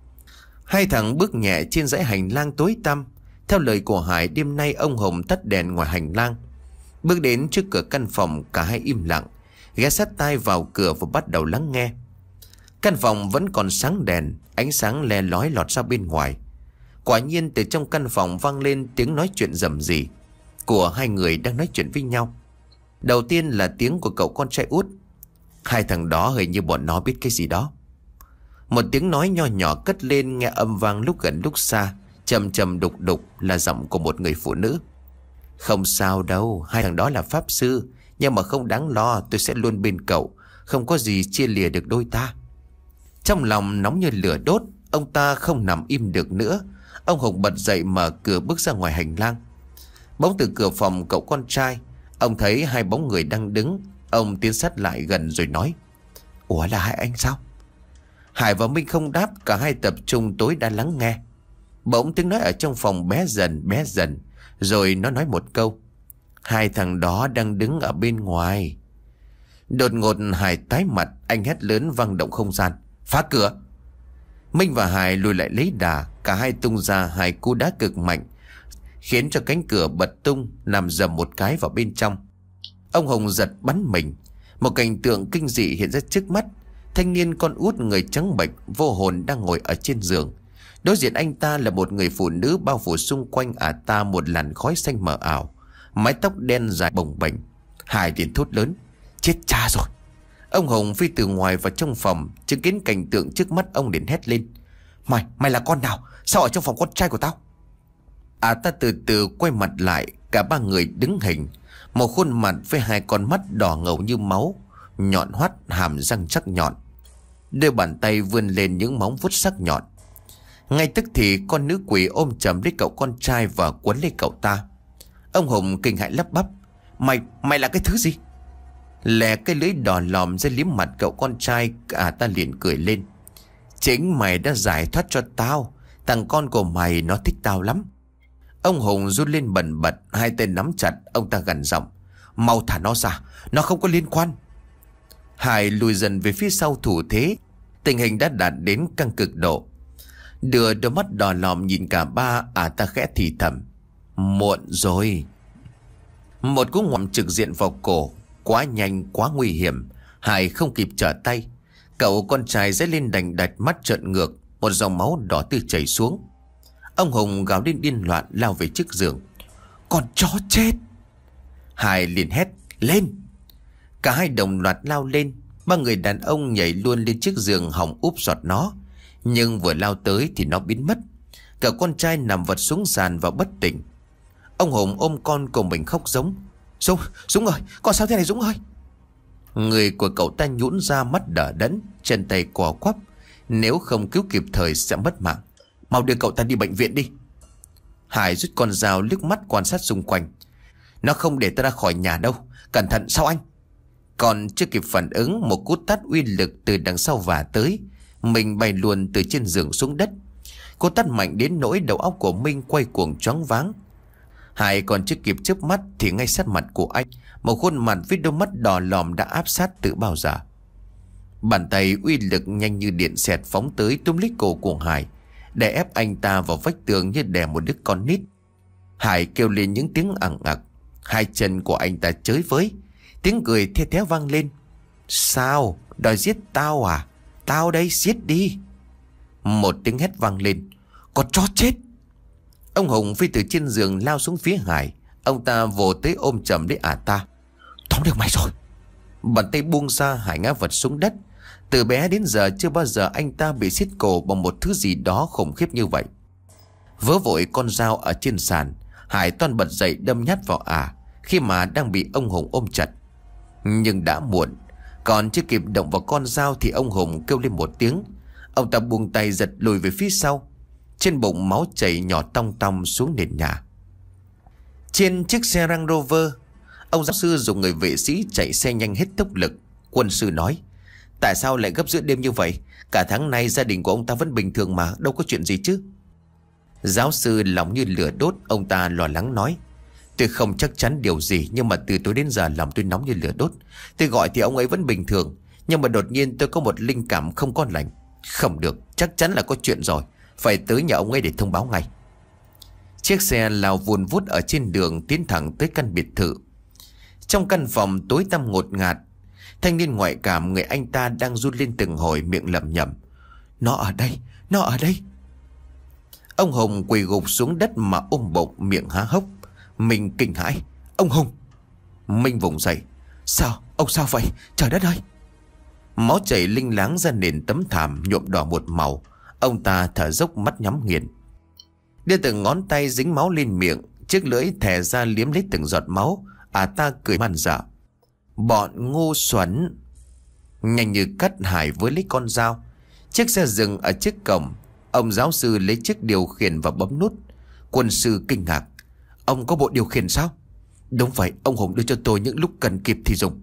Hai thằng bước nhẹ trên dãy hành lang tối tăm. Theo lời của Hải, đêm nay ông Hùng tắt đèn ngoài hành lang. Bước đến trước cửa căn phòng, cả hai im lặng, ghé sát tai vào cửa và bắt đầu lắng nghe. Căn phòng vẫn còn sáng đèn, ánh sáng le lói lọt ra bên ngoài. Quả nhiên từ trong căn phòng vang lên tiếng nói chuyện rầm rì của hai người đang nói chuyện với nhau. Đầu tiên là tiếng của cậu con trai út. Hai thằng đó hình như bọn nó biết cái gì đó. Một tiếng nói nho nhỏ cất lên, nghe âm vang lúc gần lúc xa, trầm trầm đục đục, là giọng của một người phụ nữ. Không sao đâu, hai thằng đó là pháp sư, nhưng mà không đáng lo, tôi sẽ luôn bên cậu, không có gì chia lìa được đôi ta. Trong lòng nóng như lửa đốt, ông ta không nằm im được nữa. Ông Hùng bật dậy mở cửa bước ra ngoài hành lang. Bỗng từ cửa phòng cậu con trai, ông thấy hai bóng người đang đứng. Ông tiến sát lại gần rồi nói: Ủa, là hai anh sao? Hải và Minh không đáp, cả hai tập trung tối đa lắng nghe. Bỗng tiếng nói ở trong phòng bé dần bé dần, rồi nó nói một câu: Hai thằng đó đang đứng ở bên ngoài. Đột ngột Hải tái mặt, anh hét lớn vang động không gian: Phá cửa! Minh và Hải lùi lại lấy đà, cả hai tung ra hai cú đá cực mạnh, khiến cho cánh cửa bật tung, nằm dầm một cái vào bên trong. Ông Hùng giật bắn mình. Một cảnh tượng kinh dị hiện ra trước mắt. Thanh niên con út người trắng bệch vô hồn đang ngồi ở trên giường. Đối diện anh ta là một người phụ nữ bao phủ xung quanh ả ta một làn khói xanh mờ ảo, mái tóc đen dài bồng bềnh. Hải liền thốt lớn: Chết cha rồi! Ông Hùng phi từ ngoài vào trong phòng, chứng kiến cảnh tượng trước mắt, ông liền hét lên: Mày, mày là con nào? Sao ở trong phòng con trai của tao? Ả ta từ từ quay mặt lại, cả ba người đứng hình. Một khuôn mặt với hai con mắt đỏ ngầu như máu, nhọn hoắt, hàm răng sắc nhọn. Đôi bàn tay vươn lên những móng vuốt sắc nhọn. Ngay tức thì con nữ quỷ ôm chầm lấy cậu con trai và quấn lấy cậu ta. Ông Hùng kinh hãi lắp bắp: Mày, mày là cái thứ gì? Lè cái lưỡi đỏ lòm ra liếm mặt cậu con trai, cả ta liền cười lên: Chính mày đã giải thoát cho tao. Thằng con của mày nó thích tao lắm. Ông Hùng run lên bần bật, hai tay nắm chặt. Ông ta gằn giọng: Mau thả nó ra, nó không có liên quan. Hải lùi dần về phía sau thủ thế. Tình hình đã đạt đến căng cực độ. Đưa đôi mắt đỏ lòm nhìn cả ba, à ta khẽ thì thầm: Muộn rồi. Một cú ngoạm trực diện vào cổ, quá nhanh quá nguy hiểm. Hải không kịp trở tay, cậu con trai giấy lên đành đạch, mắt trợn ngược, một dòng máu đỏ tươi chảy xuống. Ông Hùng gào lên điên loạn, lao về trước giường: Con chó chết! Hải liền hét: Lên! Cả hai đồng loạt lao lên. Ba người đàn ông nhảy luôn lên chiếc giường hòng úp giọt nó, nhưng vừa lao tới thì nó biến mất. Cả con trai nằm vật xuống sàn và bất tỉnh. Ông Hùng ôm con của mình khóc giống: Dũng, Dũng ơi, con sao thế này Dũng ơi? Người của cậu ta nhũn ra, mắt đờ đẫn, chân tay co quắp. Nếu không cứu kịp thời sẽ mất mạng. Mau đưa cậu ta đi bệnh viện đi. Hải rút con dao liếc mắt quan sát xung quanh. Nó không để ta ra khỏi nhà đâu. Cẩn thận sao anh? Còn chưa kịp phản ứng, một cú tát uy lực từ đằng sau vả tới. Mình bay luôn từ trên giường xuống đất. Cú tát mạnh đến nỗi đầu óc của Minh quay cuồng choáng váng. Hải còn chưa kịp chớp mắt thì ngay sát mặt của anh, một khuôn mặt với đôi mắt đỏ lòm đã áp sát từ bao giờ. Bàn tay uy lực nhanh như điện xẹt phóng tới, túm lấy cổ của Hải, để ép anh ta vào vách tường như đè một đứa con nít. Hải kêu lên những tiếng ẳng ặc. Hai chân của anh ta chới với. Tiếng cười the thé vang lên: Sao? Đòi giết tao à? Tao đây, giết đi! Một tiếng hét vang lên: Con chó chết! Ông Hùng phi từ trên giường lao xuống phía Hải. Ông ta vồ tới ôm chầm lấy ả ta: Tóm được mày rồi! Bàn tay buông ra, Hải ngã vật xuống đất. Từ bé đến giờ chưa bao giờ anh ta bị xiết cổ bằng một thứ gì đó khủng khiếp như vậy. Vớ vội con dao ở trên sàn, Hải toan bật dậy đâm nhát vào ả, khi mà đang bị ông Hùng ôm chặt. Nhưng đã muộn. Còn chưa kịp động vào con dao thì ông Hùng kêu lên một tiếng. Ông ta buông tay giật lùi về phía sau. Trên bụng máu chảy nhỏ tong tong xuống nền nhà. Trên chiếc xe Range Rover, ông giáo sư dùng người vệ sĩ chạy xe nhanh hết tốc lực. Quân sư nói: Tại sao lại gấp giữa đêm như vậy? Cả tháng nay gia đình của ông ta vẫn bình thường mà, đâu có chuyện gì chứ? Giáo sư lòng như lửa đốt. Ông ta lo lắng nói: Tôi không chắc chắn điều gì, nhưng mà từ tối đến giờ lòng tôi nóng như lửa đốt. Tôi gọi thì ông ấy vẫn bình thường, nhưng mà đột nhiên tôi có một linh cảm không có lành. Không được, chắc chắn là có chuyện rồi. Phải tới nhà ông ấy để thông báo ngay. Chiếc xe lao vùn vút ở trên đường, tiến thẳng tới căn biệt thự. Trong căn phòng tối tăm ngột ngạt, thanh niên ngoại cảm người anh ta đang run lên từng hồi, miệng lẩm nhẩm: Nó ở đây, nó ở đây. Ông Hùng quỳ gục xuống đất mà ôm bụng, miệng há hốc. Mình kinh hãi: Ông Hùng! Minh vùng dậy: Sao? Ông sao vậy? Trời đất ơi! Máu chảy linh láng ra nền tấm thảm nhuộm đỏ một màu. Ông ta thở dốc, mắt nhắm nghiền, đưa từng ngón tay dính máu lên miệng, chiếc lưỡi thè ra liếm lấy từng giọt máu. À ta cười man dợ: bọn ngu xuẩn. Nhanh như cắt, Hải với lấy con dao. Chiếc xe dừng ở trước cổng. Ông giáo sư lấy chiếc điều khiển và bấm nút. Quân sư kinh ngạc: ông có bộ điều khiển sao? Đúng vậy, ông Hùng đưa cho tôi những lúc cần kịp thì dùng.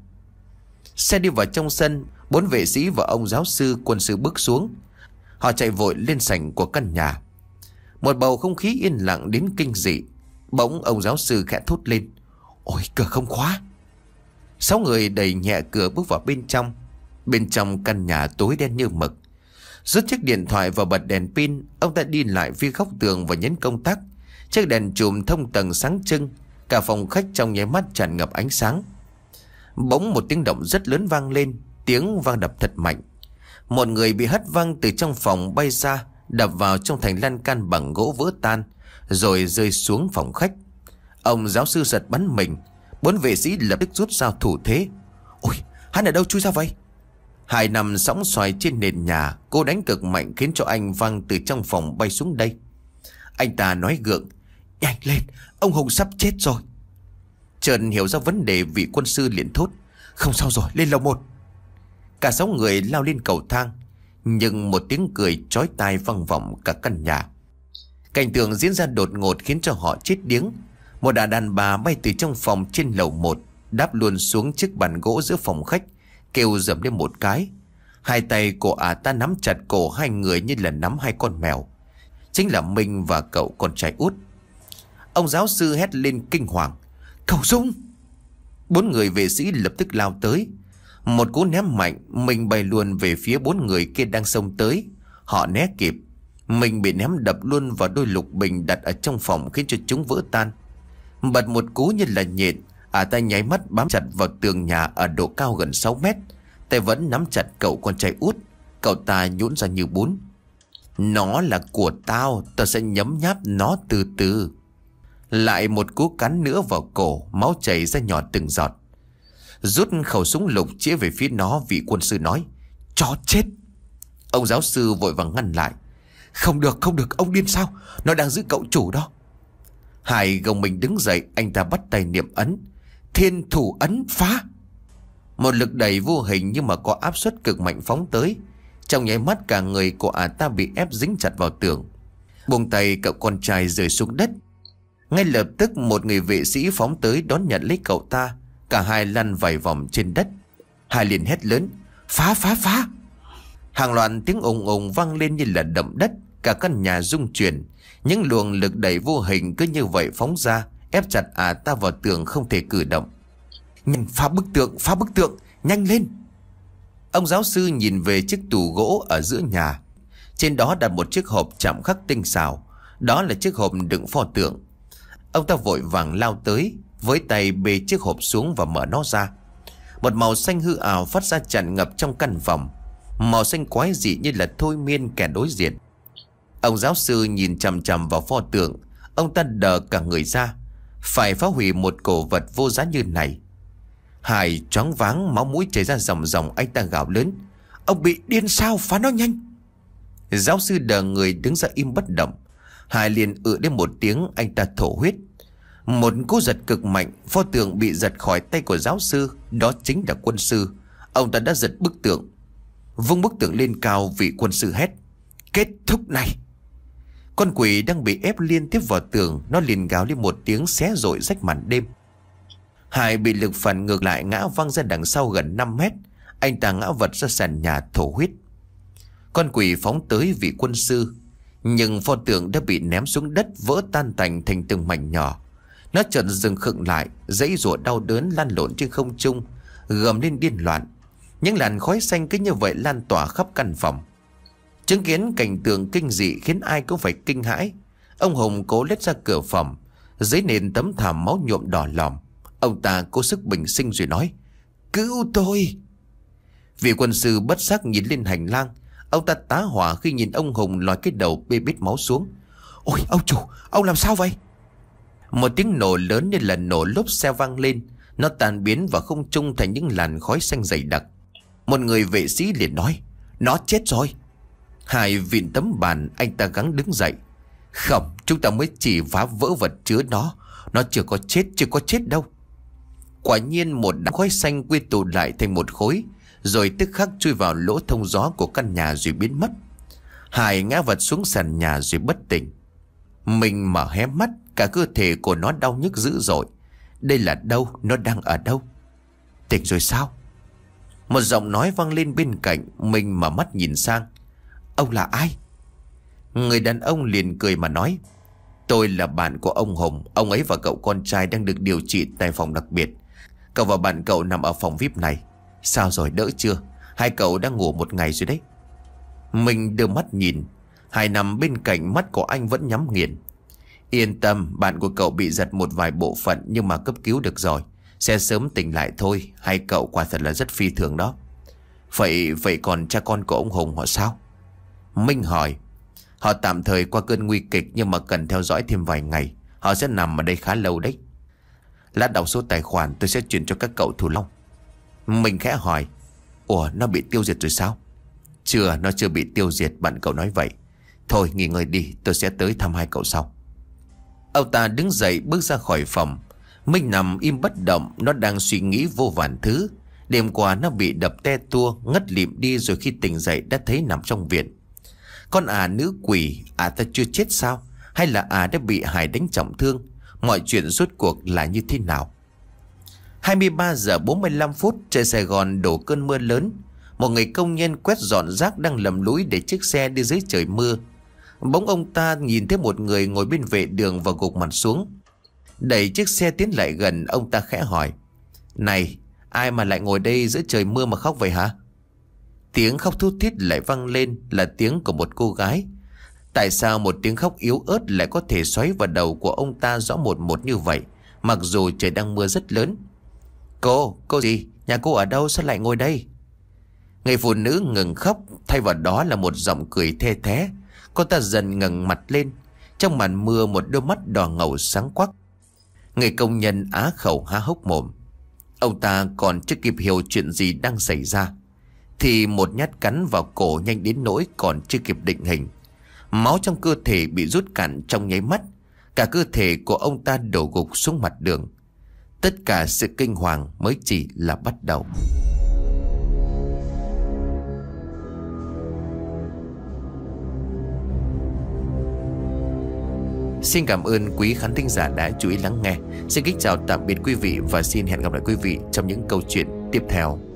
Xe đi vào trong sân. Bốn vệ sĩ và ông giáo sư quân sư bước xuống. Họ chạy vội lên sảnh của căn nhà. Một bầu không khí yên lặng đến kinh dị. Bỗng ông giáo sư khẽ thốt lên: ôi, cửa không khóa. Sáu người đẩy nhẹ cửa bước vào bên trong. Bên trong căn nhà tối đen như mực. Rút chiếc điện thoại và bật đèn pin, ông ta đi lại phía góc tường và nhấn công tắc. Chiếc đèn chùm thông tầng sáng trưng. Cả phòng khách trong nháy mắt tràn ngập ánh sáng. Bỗng một tiếng động rất lớn vang lên. Tiếng vang đập thật mạnh. Một người bị hất văng từ trong phòng bay ra, đập vào trong thành lan can bằng gỗ vỡ tan, rồi rơi xuống phòng khách. Ông giáo sư giật bắn mình. Bốn vệ sĩ lập tức rút dao thủ thế. Ôi, hắn ở đâu chui ra vậy? Hải nằm sõng xoài trên nền nhà. Cô đánh cực mạnh khiến cho anh văng từ trong phòng bay xuống đây. Anh ta nói gượng: nhanh lên, ông Hùng sắp chết rồi. Trần hiểu ra vấn đề, vị quân sư liền thốt: không sao rồi, lên lầu một. Cả sáu người lao lên cầu thang. Nhưng một tiếng cười chói tai vang vọng cả căn nhà. Cảnh tượng diễn ra đột ngột khiến cho họ chết điếng. Một đàn đàn bà bay từ trong phòng trên lầu một, đáp luôn xuống chiếc bàn gỗ giữa phòng khách, kêu dầm lên một cái. Hai tay của ả ta nắm chặt cổ hai người như là nắm hai con mèo. Chính là Minh và cậu con trai út. Ông giáo sư hét lên kinh hoàng: Cậu Dung! Bốn người vệ sĩ lập tức lao tới. Một cú ném mạnh, Minh bay luôn về phía bốn người kia đang xông tới. Họ né kịp. Mình bị ném đập luôn vào đôi lục bình đặt ở trong phòng, khiến cho chúng vỡ tan. Bật một cú như là nhện, ả ta nháy mắt bám chặt vào tường nhà ở độ cao gần sáu mét. Tay vẫn nắm chặt cậu con trai út. Cậu ta nhũn ra như bún. Nó là của tao, tao sẽ nhấm nháp nó từ từ. Lại một cú cắn nữa vào cổ, máu chảy ra nhỏ từng giọt. Rút khẩu súng lục chĩa về phía nó, vị quân sư nói: chó chết! Ông giáo sư vội vàng ngăn lại: không được, không được, ông điên sao? Nó đang giữ cậu chủ đó. Hải gồng mình đứng dậy, anh ta bắt tay niệm ấn: thiên thủ ấn phá. Một lực đẩy vô hình nhưng mà có áp suất cực mạnh phóng tới. Trong nháy mắt cả người của ả ta bị ép dính chặt vào tường. Buông tay, cậu con trai rơi xuống đất. Ngay lập tức một người vệ sĩ phóng tới đón nhận lấy cậu ta. Cả hai lăn vài vòng trên đất. Hải liền hét lớn: phá, phá, phá! Hàng loạt tiếng ùng ùng vang lên như là động đất. Cả căn nhà rung chuyển. Những luồng lực đẩy vô hình cứ như vậy phóng ra, ép chặt ả ta vào tường không thể cử động. Nhanh, phá bức tượng, phá bức tượng, nhanh lên! Ông giáo sư nhìn về chiếc tủ gỗ ở giữa nhà. Trên đó đặt một chiếc hộp chạm khắc tinh xảo. Đó là chiếc hộp đựng pho tượng. Ông ta vội vàng lao tới, với tay bê chiếc hộp xuống và mở nó ra. Một màu xanh hư ảo phát ra tràn ngập trong căn phòng. Màu xanh quái dị như là thôi miên kẻ đối diện. Ông giáo sư nhìn chằm chằm vào pho tượng. Ông ta đờ cả người ra. Phải phá hủy một cổ vật vô giá như này. Hải choáng váng, máu mũi chảy ra ròng ròng. Anh ta gào lớn: ông bị điên sao, phá nó nhanh! Giáo sư đờ người đứng ra im bất động. Hải liền ự đến một tiếng, anh ta thổ huyết. Một cú giật cực mạnh, pho tượng bị giật khỏi tay của giáo sư. Đó chính là quân sư. Ông ta đã giật bức tượng. Vung bức tượng lên cao, vị quân sư hét: kết thúc này! Con quỷ đang bị ép liên tiếp vào tường, nó liền gào lên một tiếng xé rội rách màn đêm. Hải bị lực phản ngược lại, ngã văng ra đằng sau gần năm mét. Anh ta ngã vật ra sàn nhà thổ huyết. Con quỷ phóng tới vị quân sư, nhưng pho tượng đã bị ném xuống đất, vỡ tan tành thành từng mảnh nhỏ. Nó chợt dừng khựng lại, giãy giụa đau đớn lăn lộn trên không trung, gầm lên điên loạn. Những làn khói xanh cứ như vậy lan tỏa khắp căn phòng. Chứng kiến cảnh tượng kinh dị khiến ai cũng phải kinh hãi. Ông Hùng cố lết ra cửa phòng. Dưới nền tấm thảm máu nhuộm đỏ lòm. Ông ta cố sức bình sinh rồi nói: cứu tôi! Vị quân sư bất giác nhìn lên hành lang. Ông ta tá hỏa khi nhìn ông Hùng lòi cái đầu bê bết máu xuống. Ôi ông chủ, ông làm sao vậy? Một tiếng nổ lớn như là nổ lốp xe vang lên. Nó tan biến vào không trung thành những làn khói xanh dày đặc. Một người vệ sĩ liền nói: Nó chết rồi. Hải vịn tấm bàn, anh ta gắng đứng dậy: Không, chúng ta mới chỉ phá vỡ vật chứa nó. Nó chưa có chết, chưa có chết đâu. Quả nhiên một đám khói xanh quy tụ lại thành một khối, rồi tức khắc chui vào lỗ thông gió của căn nhà rồi biến mất. Hải ngã vật xuống sàn nhà rồi bất tỉnh. Mình mở hé mắt, cả cơ thể của nó đau nhức dữ dội. Đây là đâu? Nó đang ở đâu? Tỉnh rồi sao? Một giọng nói vang lên bên cạnh. Mình mở mắt nhìn sang. Ông là ai? Người đàn ông liền cười mà nói: Tôi là bạn của ông Hùng. Ông ấy và cậu con trai đang được điều trị tại phòng đặc biệt. Cậu và bạn cậu nằm ở phòng vi ai pi này. Sao rồi, đỡ chưa? Hai cậu đang ngủ một ngày rồi đấy. Mình đưa mắt nhìn. Hải nằm bên cạnh, mắt của anh vẫn nhắm nghiền. Yên tâm, bạn của cậu bị giật một vài bộ phận nhưng mà cấp cứu được rồi. Sẽ sớm tỉnh lại thôi. Hai cậu quả thật là rất phi thường đó. Vậy vậy còn cha con của ông Hùng họ sao? Minh hỏi. Họ tạm thời qua cơn nguy kịch nhưng mà cần theo dõi thêm vài ngày. Họ sẽ nằm ở đây khá lâu đấy. Lát đọc số tài khoản tôi sẽ chuyển cho các cậu Thù Long. Mình khẽ hỏi. Ủa, nó bị tiêu diệt rồi sao? Chưa, nó chưa bị tiêu diệt, bạn cậu nói vậy. Thôi nghỉ ngơi đi, tôi sẽ tới thăm hai cậu sau. Ông ta đứng dậy bước ra khỏi phòng. Minh nằm im bất động. Nó đang suy nghĩ vô vàn thứ. Đêm qua nó bị đập te tua, ngất lịm đi, rồi khi tỉnh dậy đã thấy nằm trong viện. Con à nữ quỷ, à ta chưa chết sao? Hay là à đã bị Hải đánh trọng thương? Mọi chuyện rốt cuộc là như thế nào? hai mươi ba giờ bốn mươi lăm phút, trời Sài Gòn đổ cơn mưa lớn. Một người công nhân quét dọn rác đang lầm lũi để chiếc xe đi dưới trời mưa. Bỗng ông ta nhìn thấy một người ngồi bên vệ đường và gục mặt xuống. Đẩy chiếc xe tiến lại gần, ông ta khẽ hỏi: Này, ai mà lại ngồi đây giữa trời mưa mà khóc vậy hả? Tiếng khóc thút thít lại vang lên, là tiếng của một cô gái. Tại sao một tiếng khóc yếu ớt lại có thể xoáy vào đầu của ông ta rõ một một như vậy, mặc dù trời đang mưa rất lớn? Cô, cô gì? Nhà cô ở đâu, sao lại ngồi đây? Người phụ nữ ngừng khóc, thay vào đó là một giọng cười the thé. Cô ta dần ngẩng mặt lên. Trong màn mưa, một đôi mắt đỏ ngầu sáng quắc. Người công nhân á khẩu há hốc mồm. Ông ta còn chưa kịp hiểu chuyện gì đang xảy ra thì một nhát cắn vào cổ nhanh đến nỗi còn chưa kịp định hình. Máu trong cơ thể bị rút cạn trong nháy mắt. Cả cơ thể của ông ta đổ gục xuống mặt đường. Tất cả sự kinh hoàng mới chỉ là bắt đầu. Xin cảm ơn quý khán thính giả đã chú ý lắng nghe. Xin kính chào tạm biệt quý vị và xin hẹn gặp lại quý vị trong những câu chuyện tiếp theo.